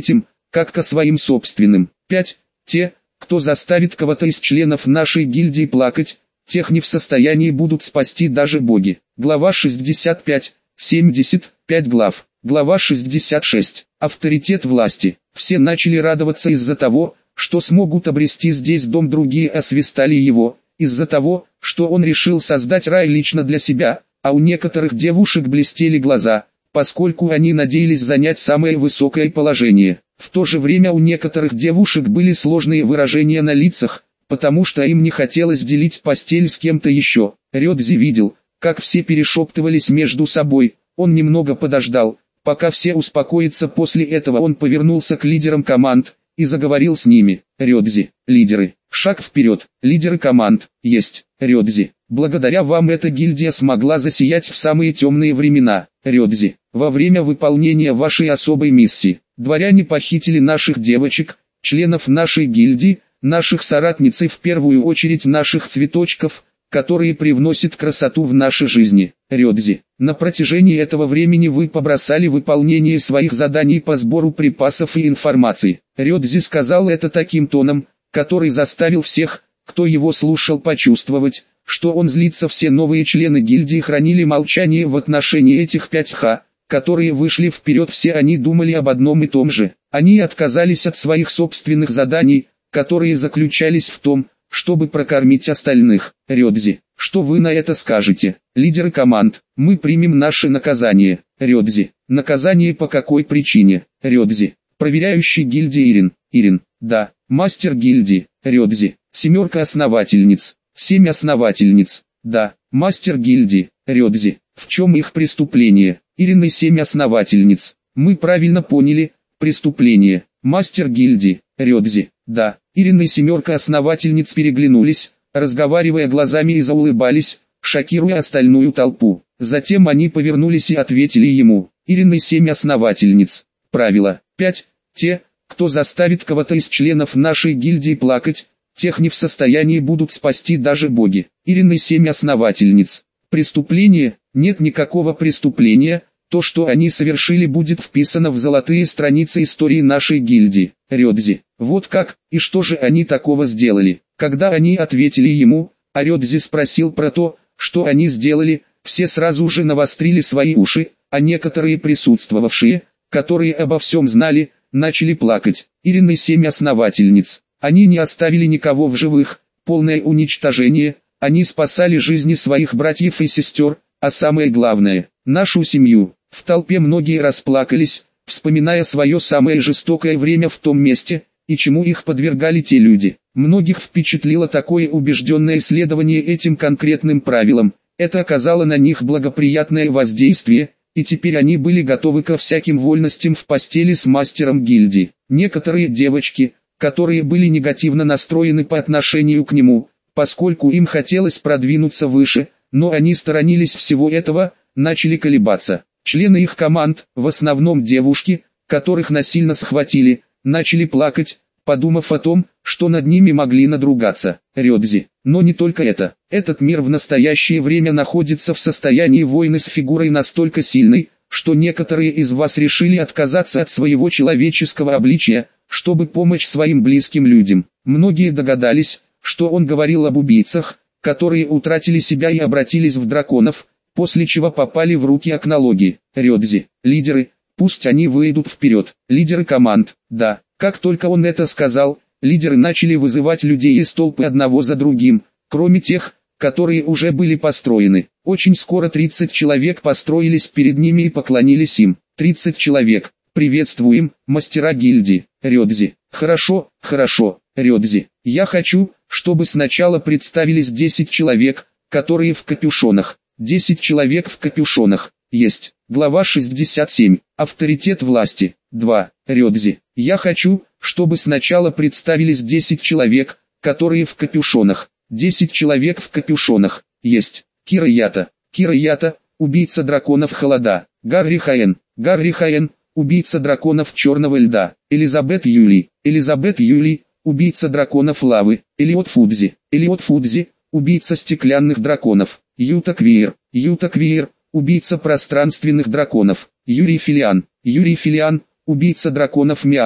как ко своим собственным. пять. Те, кто заставит кого-то из членов нашей гильдии плакать, тех не в состоянии будут спасти даже боги. Глава шестьдесят пять. семьдесят пять глав. Глава шестьдесят шесть. Авторитет власти. Все начали радоваться из-за того, что смогут обрести здесь дом, другие освистали его, из-за того, что он решил создать рай лично для себя, а у некоторых девушек блестели глаза, поскольку они надеялись занять самое высокое положение. В то же время у некоторых девушек были сложные выражения на лицах, потому что им не хотелось делить постель с кем-то еще. Рёдзи видел, как все перешептывались между собой, он немного подождал, пока все успокоятся. После этого он повернулся к лидерам команд и заговорил с ними. Рёдзи, лидеры, шаг вперед, лидеры команд, есть, Рёдзи. Благодаря вам эта гильдия смогла засиять в самые темные времена. Рёдзи, во время выполнения вашей особой миссии, дворяне похитили наших девочек, членов нашей гильдии, наших соратниц и в первую очередь наших цветочков, которые привносят красоту в наши жизни. Рёдзи, на протяжении этого времени вы побросали выполнение своих заданий по сбору припасов и информации. Рёдзи сказал это таким тоном, который заставил всех, кто его слушал, почувствовать, что он злится. Все новые члены гильдии хранили молчание в отношении этих пяти ха, которые вышли вперед. Все они думали об одном и том же. Они отказались от своих собственных заданий, которые заключались в том, чтобы прокормить остальных. Рёдзи, что вы на это скажете? Лидеры команд, мы примем наше наказание. Рёдзи, наказание по какой причине? Рёдзи, проверяющий гильдии Ирин. Ирин, да, мастер гильдии. Рёдзи, семерка основательниц. Семь основательниц, да, мастер гильдии. Рёдзи, в чем их преступление? Ирин и семь основательниц. Мы правильно поняли, преступление. Мастер гильдии. Рёдзи, да. Ирин и семерка основательниц переглянулись, разговаривая глазами, и заулыбались, шокируя остальную толпу. Затем они повернулись и ответили ему. Ирин и семь основательниц. Правило. пять. Те, кто заставит кого-то из членов нашей гильдии плакать, тех не в состоянии будут спасти даже боги. Ирин и семь основательниц. Преступление? Нет никакого преступления. То, что они совершили, будет вписано в золотые страницы истории нашей гильдии. Рёдзи, вот как, и что же они такого сделали? Когда они ответили ему, а Рёдзи спросил про то, что они сделали, все сразу же навострили свои уши, а некоторые присутствовавшие, которые обо всем знали, начали плакать. Ирин и семь основательниц. Они не оставили никого в живых, полное уничтожение, они спасали жизни своих братьев и сестер, а самое главное, нашу семью. В толпе многие расплакались, вспоминая свое самое жестокое время в том месте, и чему их подвергали те люди. Многих впечатлило такое убежденное следование этим конкретным правилам, это оказало на них благоприятное воздействие, и теперь они были готовы ко всяким вольностям в постели с мастером гильдии. Некоторые девочки, которые были негативно настроены по отношению к нему, поскольку им хотелось продвинуться выше, но они сторонились всего этого, начали колебаться. Члены их команд, в основном девушки, которых насильно схватили, начали плакать, подумав о том, что над ними могли надругаться. Рёдзи. Но не только это. Этот мир в настоящее время находится в состоянии войны с фигурой настолько сильной, что некоторые из вас решили отказаться от своего человеческого обличия, чтобы помочь своим близким людям. Многие догадались, что он говорил об убийцах, которые утратили себя и обратились в драконов, после чего попали в руки Акнологии. Рёдзи, лидеры, пусть они выйдут вперед. Лидеры команд, да. Как только он это сказал, лидеры начали вызывать людей из толпы одного за другим, кроме тех, которые уже были построены. Очень скоро тридцать человек построились перед ними и поклонились им. тридцать человек. Приветствуем, мастера гильдии. Рёдзи. Хорошо, хорошо, Рёдзи. Я хочу, чтобы сначала представились десять человек, которые в капюшонах. десять человек в капюшонах. Есть. Глава шестьдесят семь. Авторитет власти. два. Рёдзи. Я хочу, чтобы сначала представились десять человек, которые в капюшонах. десять человек в капюшонах. Есть. Кира Ята. Кира Ята, убийца драконов холода. Гарри Хаен. Гарри Хаен, убийца драконов черного льда. Элизабет Юли. Элизабет Юли, убийца драконов лавы. Элиот Фудзи. Элиот Фудзи, убийца стеклянных драконов. Юта Квиер. Юта Квиер, убийца пространственных драконов. Юрий Филиан. Юрий Филиан, убийца драконов миазмы.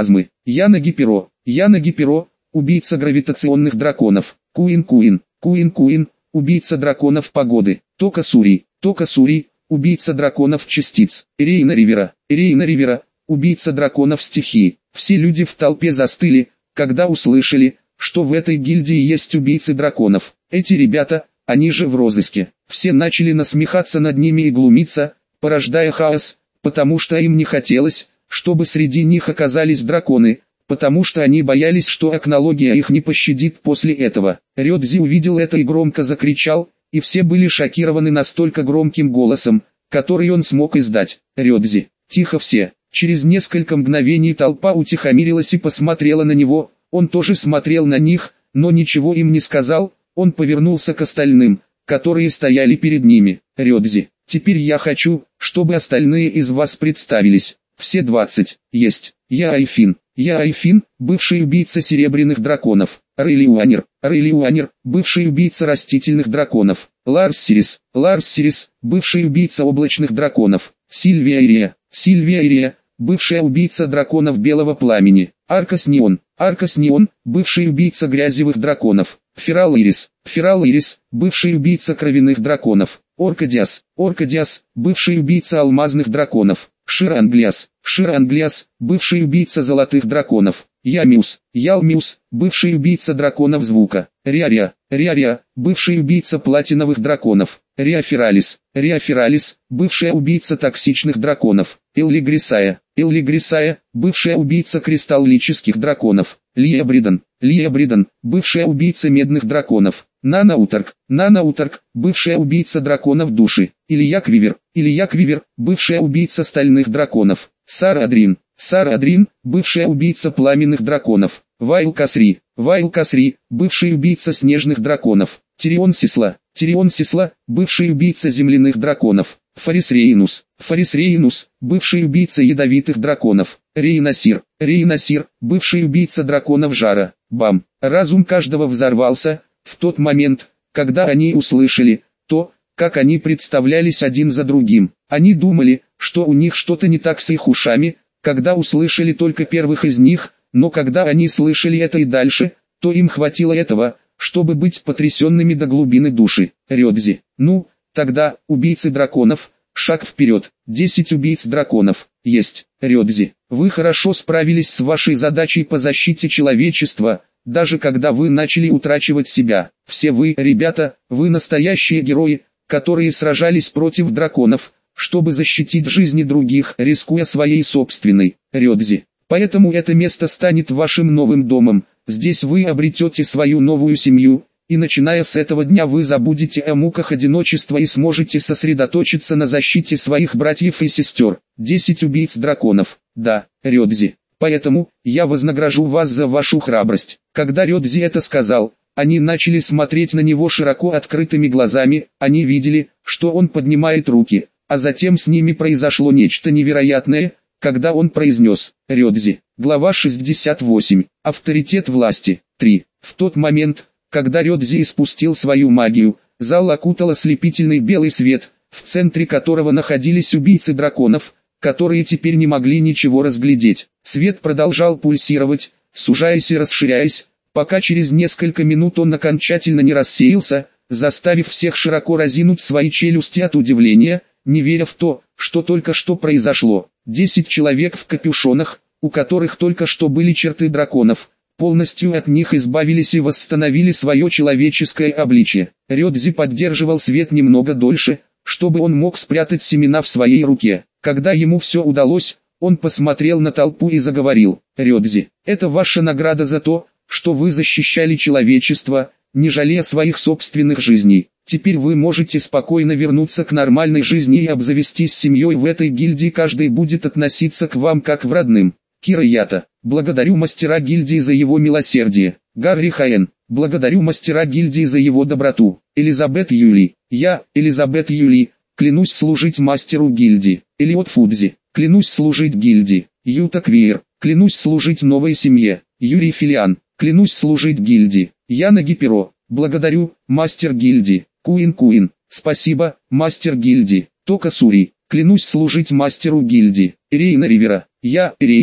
Яна Гиперо, Яна Гиперо, убийца гравитационных драконов. Куин Куин, Куин Куин, убийца драконов погоды. Тока Сури, Тока Сури, убийца драконов частиц. Рейна Ривера, Рейна Ривера, убийца драконов стихии. Все люди в толпе застыли, когда услышали, что в этой гильдии есть убийцы драконов. Эти ребята, они же в розыске. Все начали насмехаться над ними и глумиться, порождая хаос, потому что им не хотелось, чтобы среди них оказались драконы, потому что они боялись, что акнология их не пощадит после этого. Рёдзи увидел это и громко закричал, и все были шокированы настолько громким голосом, который он смог издать. Рёдзи, тихо все. Через несколько мгновений толпа утихомирилась и посмотрела на него, он тоже смотрел на них, но ничего им не сказал, он повернулся к остальным, которые стояли перед ними. Рёдзи, теперь я хочу, чтобы остальные из вас представились. Все двадцать. Есть. Я Айфин. Я Айфин, бывший убийца серебряных драконов. Рейли Уанер. Рейли Уанер, бывший убийца растительных драконов. Ларс Сирис. Ларс Сирис, бывший убийца облачных драконов. Сильвия Ирия. Сильвия Ирия, бывшая убийца драконов белого пламени. Аркас Неон. Аркас Неон, бывший убийца грязевых драконов. Ферал Ирис. Ферал Ирис, бывший убийца кровяных драконов. Оркадиас. Оркадиас, бывший убийца алмазных драконов. Шир Англиас. Шир Англиас, бывший убийца золотых драконов. Ямиус. Ялмиус, бывший убийца драконов звука. Риария. Риария, бывший убийца платиновых драконов. Риафералис. Риафералис, бывшая убийца токсичных драконов. Илли Грисая. Илли Грисая, бывшая убийца кристаллических драконов. Лия Бридан. Лия Бридан, бывшая убийца медных драконов. Нана Уторг. Нана Уторг, бывшая убийца драконов души. Илья Квивер. Илья Квивер, бывшая убийца стальных драконов. Сара Адрин. Сара Адрин, бывшая убийца пламенных драконов. Вайл Касри. Вайл Касри, бывший убийца снежных драконов. Тирион Сисла. Тирион Сисла, бывший убийца земляных драконов. Фарис Рейнус. Фарис Рейнус, бывший убийца ядовитых драконов. Рейнасир. Рейнасир, бывший убийца драконов жара. Бам. Разум каждого взорвался, в тот момент, когда они услышали то, как они представлялись один за другим. Они думали, что у них что-то не так с их ушами, когда услышали только первых из них, но когда они слышали это и дальше, то им хватило этого, чтобы быть потрясенными до глубины души. Рёдзи. Ну, тогда, убийцы драконов, шаг вперед. десять убийц драконов. Есть. Рёдзи, вы хорошо справились с вашей задачей по защите человечества, даже когда вы начали утрачивать себя. Все вы, ребята, вы настоящие герои, которые сражались против драконов, чтобы защитить жизни других, рискуя своей собственной. Рёдзи. Поэтому это место станет вашим новым домом, здесь вы обретете свою новую семью, и начиная с этого дня вы забудете о муках одиночества и сможете сосредоточиться на защите своих братьев и сестер. десять убийц драконов. Да, Рёдзи. Поэтому, я вознагражу вас за вашу храбрость. Когда Рёдзи это сказал, они начали смотреть на него широко открытыми глазами, они видели, что он поднимает руки, а затем с ними произошло нечто невероятное, когда он произнес: Рёдзи. Глава шестьдесят восемь. Авторитет власти. три. В тот момент, когда Рёдзи испустил свою магию, зал окутал ослепительный белый свет, в центре которого находились убийцы драконов, которые теперь не могли ничего разглядеть. Свет продолжал пульсировать, сужаясь и расширяясь, пока через несколько минут он окончательно не рассеялся, заставив всех широко разинуть свои челюсти от удивления, не веря в то, что только что произошло. Десять человек в капюшонах, у которых только что были черты драконов, полностью от них избавились и восстановили свое человеческое обличие. Рёдзи поддерживал свет немного дольше, чтобы он мог спрятать семена в своей руке. Когда ему все удалось, он посмотрел на толпу и заговорил: Рёдзи, это ваша награда за то, что вы защищали человечество, не жалея своих собственных жизней. Теперь вы можете спокойно вернуться к нормальной жизни и обзавестись семьей в этой гильдии, каждый будет относиться к вам как в родным. Кира Ята, благодарю мастера гильдии за его милосердие. Гарри Хаен, благодарю мастера гильдии за его доброту. Элизабет Юли, я, Элизабет Юли, клянусь служить мастеру гильдии. Элиот Фудзи, клянусь служить гильдии. Юта Квир, клянусь служить новой семье. Юрий Филиан, клянусь служить гильдии. Яна Гиперо, благодарю, мастер гильдии. Куин Куин, спасибо, мастер гильдии. Тока Сури, клянусь служить мастеру гильдии. Рейна Ривера, я, Рейна,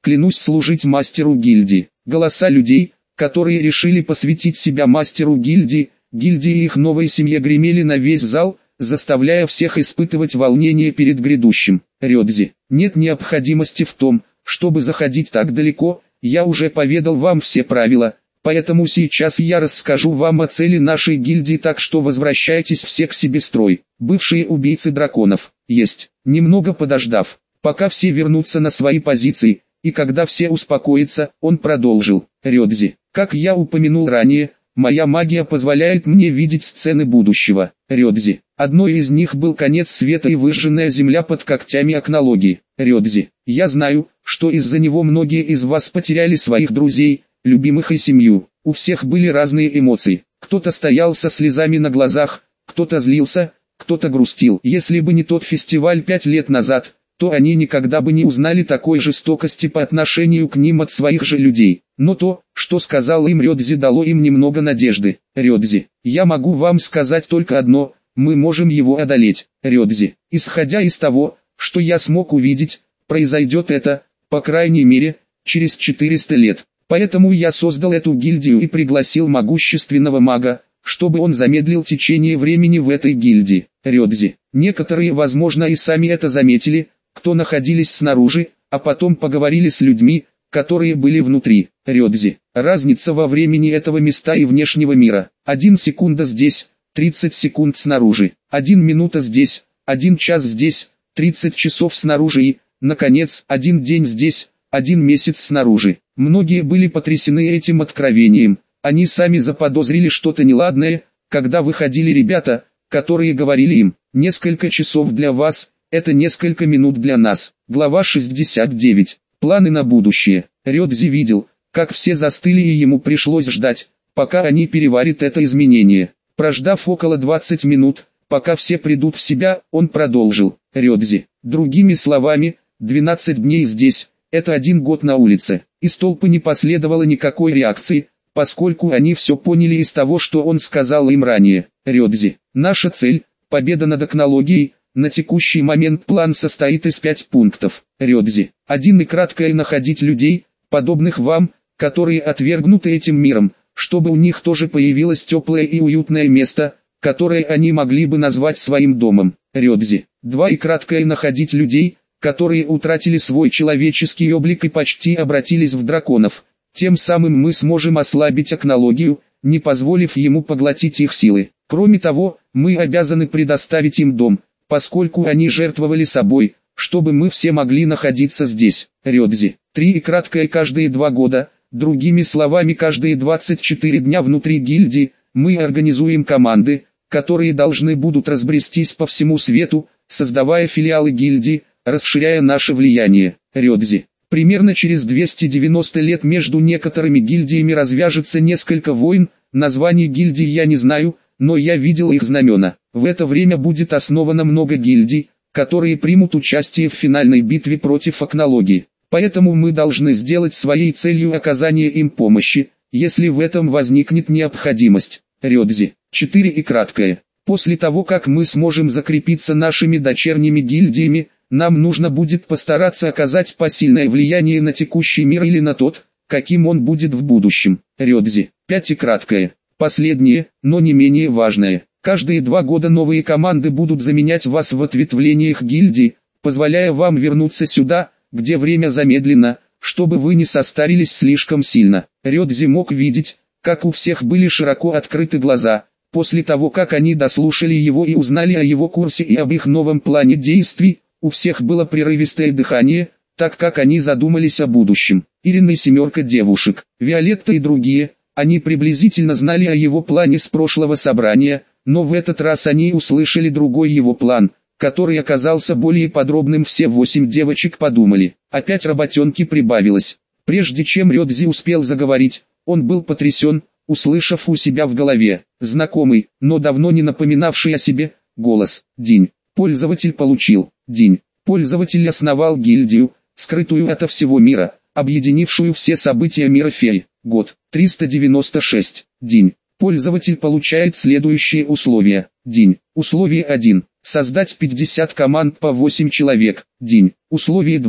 клянусь служить мастеру гильдии. Голоса людей, которые решили посвятить себя мастеру гильдии, гильдии и их новой семье гремели на весь зал, заставляя всех испытывать волнение перед грядущим. Рёдзи, нет необходимости в том, чтобы заходить так далеко, я уже поведал вам все правила, поэтому сейчас я расскажу вам о цели нашей гильдии, так что возвращайтесь все к себе строй. Бывшие убийцы драконов, есть. Немного подождав, пока все вернутся на свои позиции, и когда все успокоятся, он продолжил. Рёдзи, как я упомянул ранее, моя магия позволяет мне видеть сцены будущего. Рёдзи, одной из них был конец света и выжженная земля под когтями Акнологии. Рёдзи, я знаю, что из-за него многие из вас потеряли своих друзей, любимых и семью. У всех были разные эмоции. Кто-то стоял со слезами на глазах, кто-то злился, кто-то грустил. Если бы не тот фестиваль пять лет назад, то они никогда бы не узнали такой жестокости по отношению к ним от своих же людей. Но то, что сказал им Рёдзи, дало им немного надежды. Рёдзи, я могу вам сказать только одно, мы можем его одолеть. Рёдзи, исходя из того, что я смог увидеть, произойдет это, по крайней мере, через четыреста лет. Поэтому я создал эту гильдию и пригласил могущественного мага, чтобы он замедлил течение времени в этой гильдии. Рёдзи, некоторые, возможно, и сами это заметили, кто находились снаружи, а потом поговорили с людьми, которые были внутри. Рёдзи, разница во времени этого места и внешнего мира. Один секунда здесь, тридцать секунд снаружи. Один минута здесь, один час здесь, тридцать часов снаружи и, наконец, один день здесь, один месяц снаружи. Многие были потрясены этим откровением. Они сами заподозрили что-то неладное, когда выходили ребята, которые говорили им: «Несколько часов для вас, это несколько минут для нас». Глава шестьдесят девять. Планы на будущее. Рёдзи видел, как все застыли, и ему пришлось ждать, пока они переварят это изменение. Прождав около двадцати минут, пока все придут в себя, он продолжил. Рёдзи, другими словами, двенадцать дней здесь, это один год на улице. Из толпы не последовало никакой реакции, поскольку они все поняли из того, что он сказал им ранее. Рёдзи, наша цель – победа над Акнологией. На текущий момент план состоит из пяти пунктов. Рёдзи, один и краткое: находить людей, подобных вам, которые отвергнуты этим миром, чтобы у них тоже появилось теплое и уютное место, которое они могли бы назвать своим домом. Рёдзи, два и краткое: находить людей, которые утратили свой человеческий облик и почти обратились в драконов. Тем самым мы сможем ослабить Акнологию, не позволив ему поглотить их силы. Кроме того, мы обязаны предоставить им дом, поскольку они жертвовали собой, чтобы мы все могли находиться здесь. Рёдзи, три и краткое: каждые два года, другими словами каждые двадцать четыре дня внутри гильдии, мы организуем команды, которые должны будут разбрестись по всему свету, создавая филиалы гильдии, расширяя наше влияние. Рёдзи, примерно через двести девяносто лет между некоторыми гильдиями развяжется несколько войн, названий гильдий я не знаю, но я видел их знамена. В это время будет основано много гильдий, которые примут участие в финальной битве против Акнологии. Поэтому мы должны сделать своей целью оказание им помощи, если в этом возникнет необходимость. Рёдзи, четыре и краткое. После того, как мы сможем закрепиться нашими дочерними гильдиями, нам нужно будет постараться оказать посильное влияние на текущий мир или на тот, каким он будет в будущем. Рёдзи, пять и краткое. Последнее, но не менее важное. Каждые два года новые команды будут заменять вас в ответвлениях гильдии, позволяя вам вернуться сюда, где время замедлено, чтобы вы не состарились слишком сильно. Рёдзи мог видеть, как у всех были широко открыты глаза, после того как они дослушали его и узнали о его курсе и об их новом плане действий. У всех было прерывистое дыхание, так как они задумались о будущем. Ирина и семерка девушек, Виолетта и другие, они приблизительно знали о его плане с прошлого собрания, но в этот раз они услышали другой его план, который оказался более подробным. Все восемь девочек подумали. Опять работенки прибавилось. Прежде чем Рёдзи успел заговорить, он был потрясен, услышав у себя в голове знакомый, но давно не напоминавший о себе, голос. День. Пользователь получил. День. Пользователь основал гильдию, скрытую ото всего мира, объединившую все события мира фей. Год. триста девяносто шесть. День. Пользователь получает следующие условия. День. Условие один. Создать пятьдесят команд по восемь человек. День. Условие два.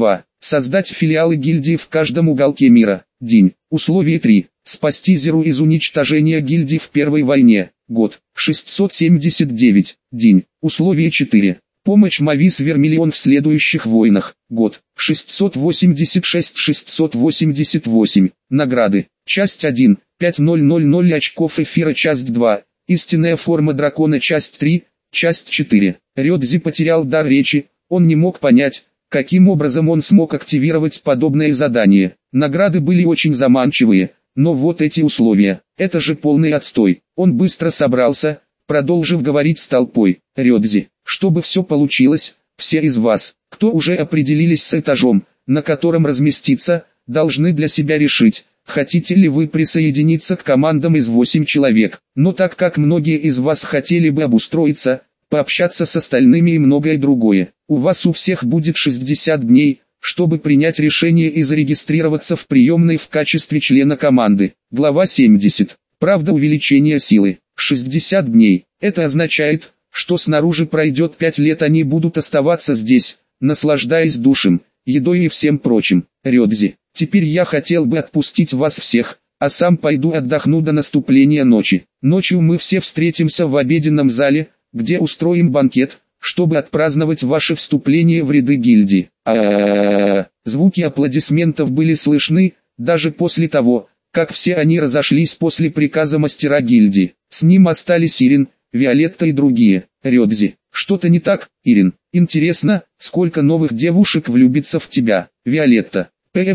Создать филиалы гильдии в каждом уголке мира. День. Условие три. Спасти Зеру из уничтожения гильдии в Первой войне. Год. шестьсот семьдесят девять. День. Условие четыре. Помощь Мавис Вермиллион в следующих войнах. Год. шестьсот восемьдесят шесть — шестьсот восемьдесят восемь. Награды. Часть один. пять тысяч очков эфира. Часть два. Истинная форма дракона. Часть три. Часть четыре. Рёдзи потерял дар речи, он не мог понять, каким образом он смог активировать подобное задание. Награды были очень заманчивые, но вот эти условия, это же полный отстой. Он быстро собрался, продолжив говорить с толпой. Рёдзи, чтобы все получилось, все из вас, кто уже определились с этажом, на котором разместиться, должны для себя решить, хотите ли вы присоединиться к командам из восьми человек. Но так как многие из вас хотели бы обустроиться, пообщаться с остальными и многое другое, у вас у всех будет шестьдесят дней, чтобы принять решение и зарегистрироваться в приемной в качестве члена команды. Глава семьдесят. Правда увеличения силы. шестьдесят дней. Это означает, что снаружи пройдет пять лет, они будут оставаться здесь, наслаждаясь душем, едой и всем прочим. Рёдзи, теперь я хотел бы отпустить вас всех, а сам пойду отдохну до наступления ночи. Ночью мы все встретимся в обеденном зале, где устроим банкет, чтобы отпраздновать ваше вступление в ряды гильдии. А-а-а-а. Звуки аплодисментов были слышны, даже после того, как все они разошлись после приказа мастера гильдии. С ним остались Ирин, Виолетта и другие. Рёдзи, что-то не так, Ирин? Интересно, сколько новых девушек влюбится в тебя? Виолетта.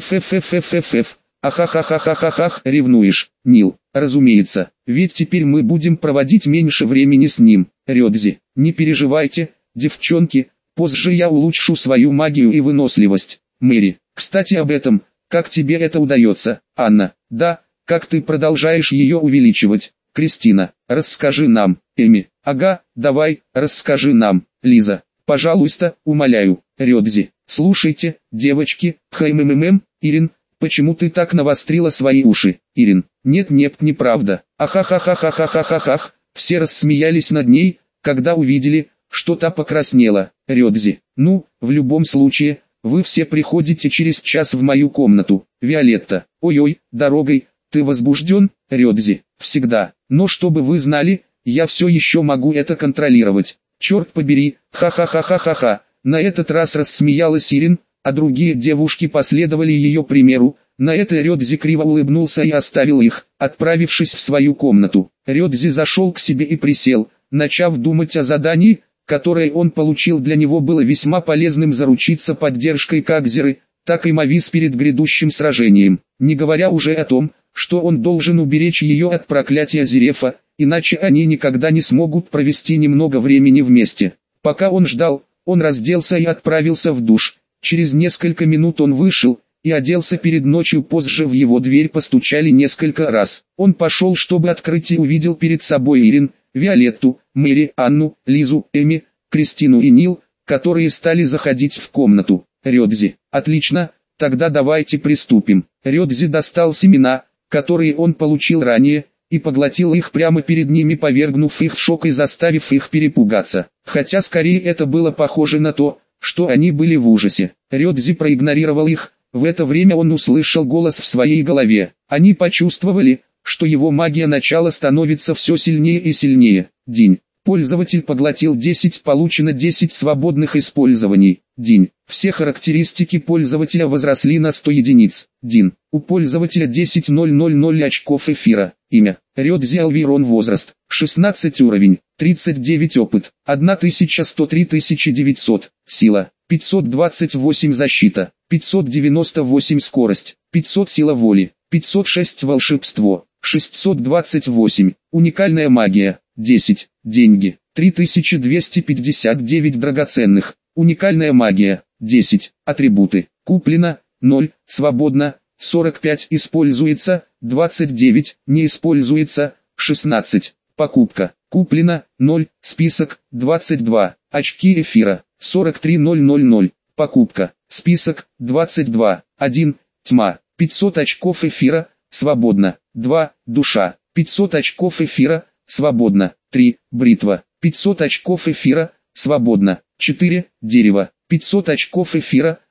Пффффффф. Ахахахахахах, ревнуешь, Нил? Разумеется, ведь теперь мы будем проводить меньше времени с ним. Рёдзи, не переживайте, девчонки, позже я улучшу свою магию и выносливость. Мэри, кстати об этом, как тебе это удается? Анна, да, как ты продолжаешь ее увеличивать? Кристина, расскажи нам. Эми, ага, давай, расскажи нам. Лиза, пожалуйста, умоляю. Рёдзи, слушайте, девочки, хмммм, Ирин, почему ты так навострила свои уши? Ирин, нет-нет, неправда. Ахахахахахахахах. Все рассмеялись над ней, когда увидели, что та покраснела. Рёдзи, ну, в любом случае, вы все приходите через час в мою комнату. Виолетта, ой-ой, дорогой, ты возбужден? Рёдзи, всегда, но чтобы вы знали, я все еще могу это контролировать. Черт побери, ха-ха-ха-ха-ха-ха. На этот раз рассмеялась Ирин, а другие девушки последовали ее примеру. На это Рёдзи криво улыбнулся и оставил их, отправившись в свою комнату. Рёдзи зашел к себе и присел, начав думать о задании, которое он получил. Для него было весьма полезным заручиться поддержкой как Зеры, так и Мавис перед грядущим сражением, не говоря уже о том, что он должен уберечь ее от проклятия Зерефа, иначе они никогда не смогут провести немного времени вместе. Пока он ждал, он разделся и отправился в душ. Через несколько минут он вышел и оделся перед ночью. Позже в его дверь постучали несколько раз. Он пошел, чтобы открыть, и увидел перед собой Ирин, Виолетту, Мэри, Анну, Лизу, Эми, Кристину и Нил, которые стали заходить в комнату. Рёдзи, отлично, тогда давайте приступим. Рёдзи достал семена, которые он получил ранее, и поглотил их прямо перед ними, повергнув их в шок и заставив их перепугаться. Хотя скорее это было похоже на то, что они были в ужасе. Рёдзи проигнорировал их. В это время он услышал голос в своей голове. Они почувствовали, что его магия начала становиться все сильнее и сильнее. День. Пользователь поглотил десять, получено десять свободных использований. День. Все характеристики пользователя возросли на сто единиц. День. У пользователя десять тысяч очков эфира. Имя. Рёдзи Алвирон. Возраст. шестнадцать уровень. тридцать девять опыт. тысяча сто три тысячи девятьсот. Сила. пятьсот двадцать восемь защита. пятьсот девяносто восемь скорость. пятьсот сила воли. пятьсот шесть волшебство. шестьсот двадцать восемь. Уникальная магия. десять. Деньги. три тысячи двести пятьдесят девять драгоценных. Уникальная магия. десять. Атрибуты. Куплено. ноль. Свободно. сорок пять. Используется. двадцать девять. Не используется. шестнадцать. Покупка. Куплено. ноль. Список. двадцать два. Очки эфира. сорок три тысячи. Покупка. Список. двадцать два. один. Тьма. пятьсот очков эфира. Свободно. два. Душа. пятьсот очков эфира. Свободно. три. Бритва. пятьсот очков эфира. Свободно. четыре. Дерево. пятьсот очков эфира.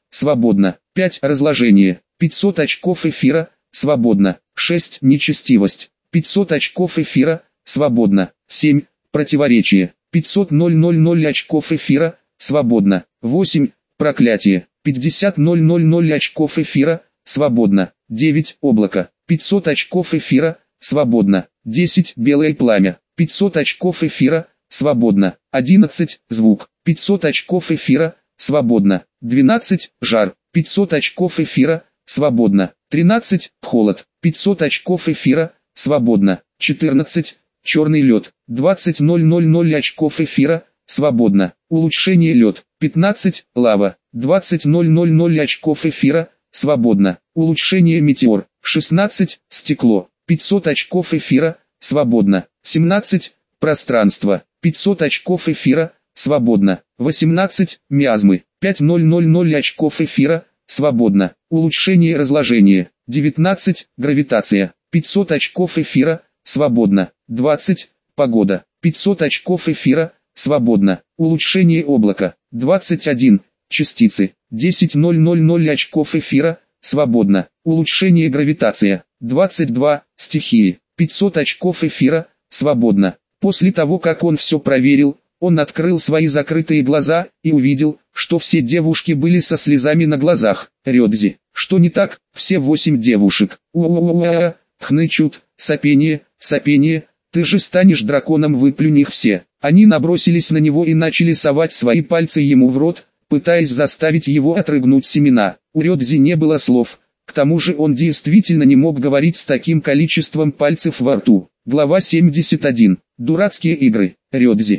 свободно. пять. Разложение. пятьсот очков эфира, свободно. шесть. Нечестивость. пятьсот очков эфира, свободно. семь. Противоречие. пятьсот очков эфира, свободно. восемь. Проклятие. пятьдесят очков эфира, свободно. девять. Облако. пятьсот очков эфира, свободно. десять. Белое пламя. пятьсот очков эфира, свободно. одиннадцать. Звук. пятьсот очков эфира, свободно. двенадцать. Жар. пятьсот очков эфира, свободно. тринадцать. Холод. пятьсот очков эфира, свободно. четырнадцать. Черный лед. двадцать очков эфира, свободно. Улучшение лед. пятнадцать. Лава. двадцать очков эфира, свободно. Улучшение метеор. шестнадцать. Стекло. пятьсот очков эфира, свободно. семнадцать. Пространство. пятьсот очков эфира, свободно. восемнадцать. Миазмы. пять очков эфира, свободно. Улучшение разложения. девятнадцать. Гравитация. пятьсот очков эфира, свободно. двадцать. Погода. пятьсот очков эфира, свободно. Улучшение облака. двадцать один. Частицы. десять очков эфира, свободно. Улучшение гравитация. двадцать два. Стихии. пятьсот очков эфира, свободно. После того, как он все проверил, он открыл свои закрытые глаза и увидел, что все девушки были со слезами на глазах. Рёдзи. Что не так? Все восемь девушек. У-у-у-у-у-у. Хнычут. Сопение, сопение. Ты же станешь драконом, выплюнь их все. Они набросились на него и начали совать свои пальцы ему в рот, пытаясь заставить его отрыгнуть семена. У Рёдзи не было слов. К тому же он действительно не мог говорить с таким количеством пальцев во рту. Глава семьдесят один. Дурацкие игры. Рёдзи.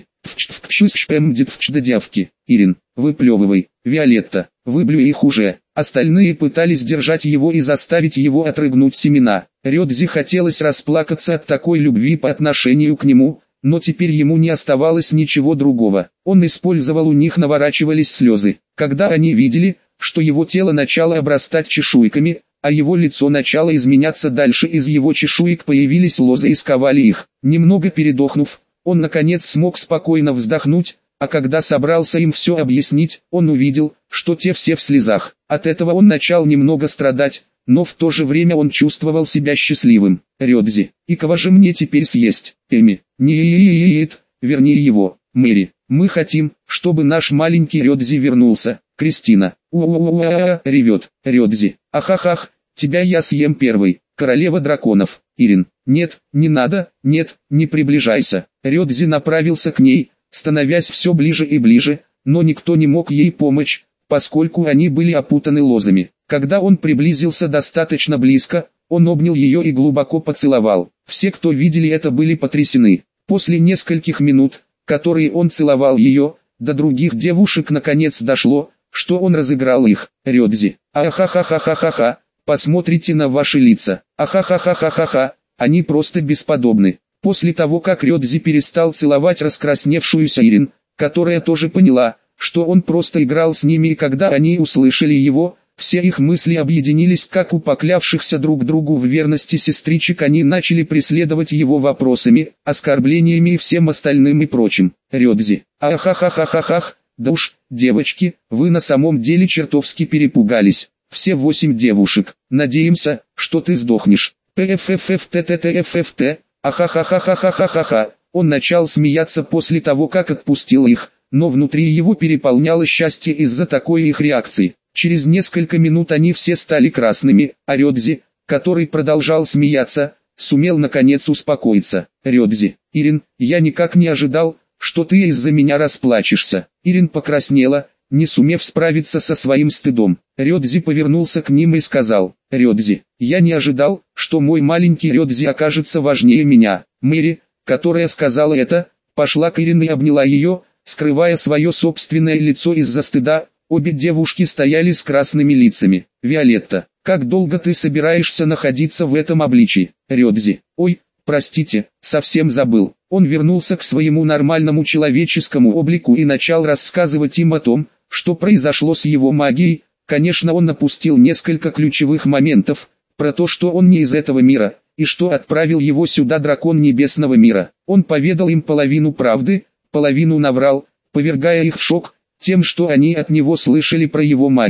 Вчдавки. Ирин. Выплевывай. Виолетта. Выблю их уже. Остальные пытались держать его и заставить его отрыгнуть семена. Рёдзи хотелось расплакаться от такой любви по отношению к нему, но теперь ему не оставалось ничего другого. Он использовал, у них наворачивались слезы. Когда они видели, что его тело начало обрастать чешуйками, а его лицо начало изменяться, дальше из его чешуек появились лозы и сковали их. Немного передохнув, он наконец смог спокойно вздохнуть, а когда собрался им все объяснить, он увидел, что те все в слезах. От этого он начал немного страдать, но в то же время он чувствовал себя счастливым. Рёдзи. И кого же мне теперь съесть? Эми. Нет, верни его. Мэри. Мы хотим, чтобы наш маленький Рёдзи вернулся. Кристина. У-у-у-у-у-у, ревет. Рёдзи. Ах-ах-ах, тебя я съем первый. Королева драконов. Ирин. Нет, не надо, нет, не приближайся. Рёдзи направился к ней, становясь все ближе и ближе, но никто не мог ей помочь, поскольку они были опутаны лозами. Когда он приблизился достаточно близко, он обнял ее и глубоко поцеловал. Все, кто видели это, были потрясены. После нескольких минут, которые он целовал ее, до других девушек наконец дошло, что он разыграл их. Рёдзи. Ахахахахахаха, посмотрите на ваши лица. Ахахахахахаха, они просто бесподобны. После того, как Рёдзи перестал целовать раскрасневшуюся Ирин, которая тоже поняла, что он просто играл с ними, и когда они услышали его, все их мысли объединились, как у поклявшихся друг другу в верности сестричек, они начали преследовать его вопросами, оскорблениями и всем остальным и прочим. Рёдзи. Ахахахахахах, да уж, девочки, вы на самом деле чертовски перепугались. Все восемь девушек. Надеемся, что ты сдохнешь. ПФФФТТТФФТ. Ахахахахахахаха. Он начал смеяться после того, как отпустил их, но внутри его переполняло счастье из-за такой их реакции. Через несколько минут они все стали красными, а Рёдзи, который продолжал смеяться, сумел наконец успокоиться. Рёдзи. Ирин, я никак не ожидал, что ты из-за меня расплачешься. Ирин покраснела, не сумев справиться со своим стыдом. Рёдзи повернулся к ним и сказал: Рёдзи, я не ожидал, что мой маленький Рёдзи окажется важнее меня. Мэри, которая сказала это, пошла к Ирин и обняла ее, скрывая свое собственное лицо из-за стыда. Обе девушки стояли с красными лицами. Виолетта, как долго ты собираешься находиться в этом обличии? Рёдзи. Ой, простите, совсем забыл. Он вернулся к своему нормальному человеческому облику и начал рассказывать им о том, что произошло с его магией. Конечно, он опустил несколько ключевых моментов, про то, что он не из этого мира, и что отправил его сюда дракон небесного мира. Он поведал им половину правды, половину наврал, повергая их в шок тем, что они от него слышали про его магию.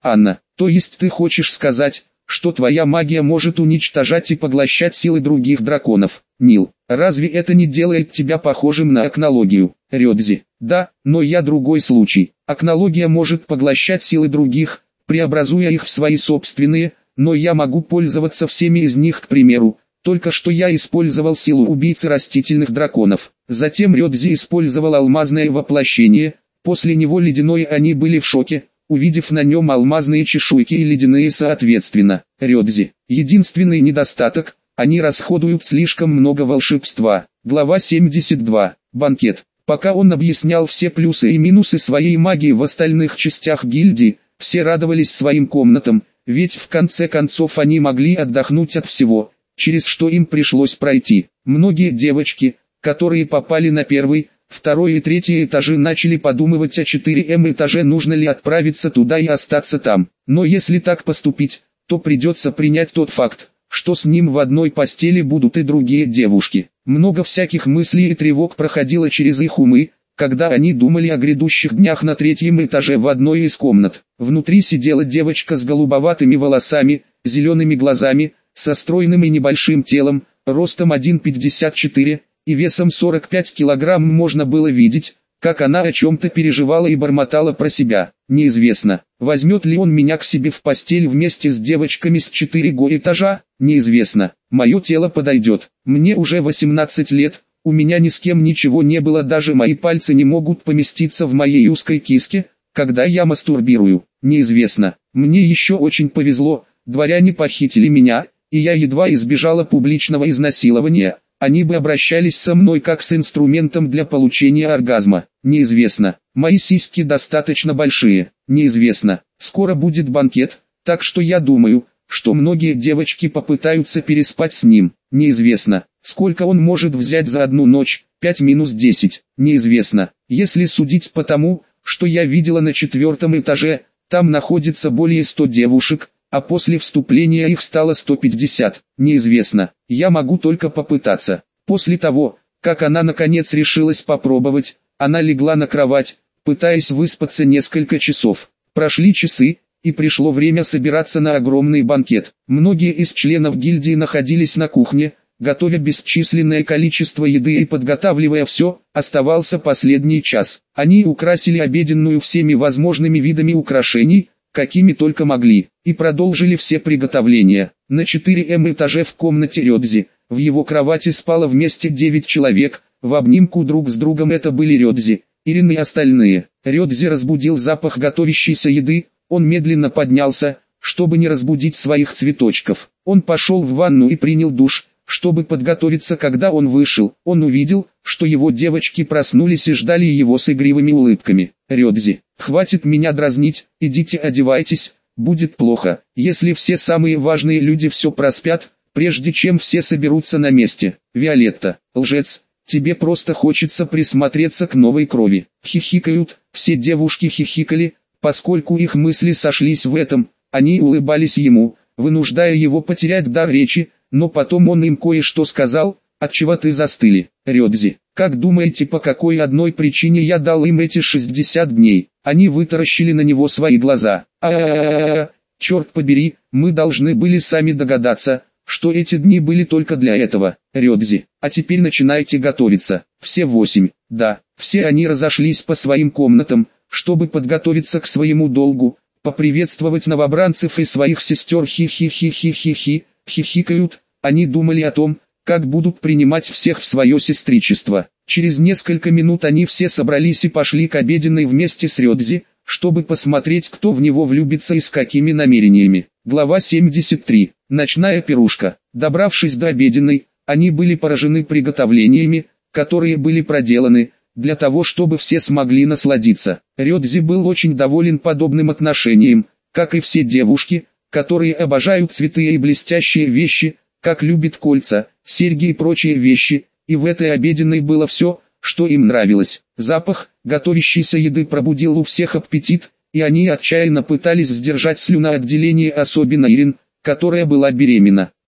Анна, то есть ты хочешь сказать, что твоя магия может уничтожать и поглощать силы других драконов? Нил, разве это не делает тебя похожим на акнологию? Рёдзи, да, но я другой случай. Акнология может поглощать силы других, преобразуя их в свои собственные, но я могу пользоваться всеми из них, к примеру. Только что я использовал силу убийцы растительных драконов. Затем Рёдзи использовал алмазное воплощение, после него ледяное. Они были в шоке, увидев на нем алмазные чешуйки и ледяные соответственно. Рёдзи, единственный недостаток, они расходуют слишком много волшебства. Глава семьдесят два. Банкет. Пока он объяснял все плюсы и минусы своей магии в остальных частях гильдии, все радовались своим комнатам, ведь в конце концов они могли отдохнуть от всего, через что им пришлось пройти. Многие девочки, которые попали на первый, второй и третий этажи, начали подумывать о четыре эм этаже, нужно ли отправиться туда и остаться там. Но если так поступить, то придется принять тот факт, что с ним в одной постели будут и другие девушки. Много всяких мыслей и тревог проходило через их умы, когда они думали о грядущих днях на третьем этаже в одной из комнат. Внутри сидела девочка с голубоватыми волосами, зелеными глазами, со стройным и небольшим телом, ростом один пятьдесят четыре и весом сорок пять килограмм. Можно было видеть, как она о чем-то переживала и бормотала про себя. Неизвестно, возьмет ли он меня к себе в постель вместе с девочками с четвёртого этажа, неизвестно, мое тело подойдет. Мне уже восемнадцать лет, у меня ни с кем ничего не было, даже мои пальцы не могут поместиться в моей узкой киске, когда я мастурбирую. Неизвестно, мне еще очень повезло, дворяне похитили меня, и я едва избежала публичного изнасилования. Они бы обращались со мной как с инструментом для получения оргазма. Неизвестно, мои сиськи достаточно большие. Неизвестно, скоро будет банкет, так что я думаю, что многие девочки попытаются переспать с ним. Неизвестно, сколько он может взять за одну ночь, пять минус десять. Неизвестно, если судить по тому, что я видела на четвертом этаже, там находится более ста девушек, а после вступления их стало сто пятьдесят. Неизвестно, я могу только попытаться. После того, как она наконец решилась попробовать, она легла на кровать, пытаясь выспаться несколько часов. Прошли часы, и пришло время собираться на огромный банкет. Многие из членов гильдии находились на кухне, готовя бесчисленное количество еды и подготавливая все. Оставался последний час. Они украсили обеденную всеми возможными видами украшений, какими только могли, и продолжили все приготовления. На четвёртом этаже в комнате Рёдзи, в его кровати спало вместе девять человек, в обнимку друг с другом. Это были Рёдзи, Ирин и остальные. Рёдзи разбудил запах готовящейся еды, он медленно поднялся, чтобы не разбудить своих цветочков. Он пошел в ванну и принял душ, чтобы подготовиться. Когда он вышел, он увидел, что его девочки проснулись и ждали его с игривыми улыбками. Рёдзи, хватит меня дразнить, идите одевайтесь, будет плохо, если все самые важные люди все проспят, прежде чем все соберутся на месте. Виолетта, лжец, тебе просто хочется присмотреться к новой крови. Хихикают, все девушки хихикали, поскольку их мысли сошлись в этом, они улыбались ему, вынуждая его потерять дар речи, но потом он им кое-что сказал. Отчего ты застыли, Рёдзи? Как думаете, по какой одной причине я дал им эти шестьдесят дней? Они вытаращили на него свои глаза. А-а-а-а, черт побери, мы должны были сами догадаться, что эти дни были только для этого. Рёдзи, а теперь начинайте готовиться. Все восемь, да, все они разошлись по своим комнатам, чтобы подготовиться к своему долгу, поприветствовать новобранцев и своих сестер. Хи-хи-хи-хи-хи-хи, хихикают, они думали о том, как будут принимать всех в свое сестричество. Через несколько минут они все собрались и пошли к обеденной вместе с Рёдзи, чтобы посмотреть, кто в него влюбится и с какими намерениями. Глава семьдесят три. Ночная пирушка. Добравшись до обеденной, они были поражены приготовлениями, которые были проделаны, для того чтобы все смогли насладиться. Рёдзи был очень доволен подобным отношением, как и все девушки, которые обожают цветы и блестящие вещи, как любит кольца, серьги и прочие вещи, и в этой обеденной было все, что им нравилось. Запах готовящейся еды пробудил у всех аппетит, и они отчаянно пытались сдержать слюноотделение, особенно Ирин, которая была беременна.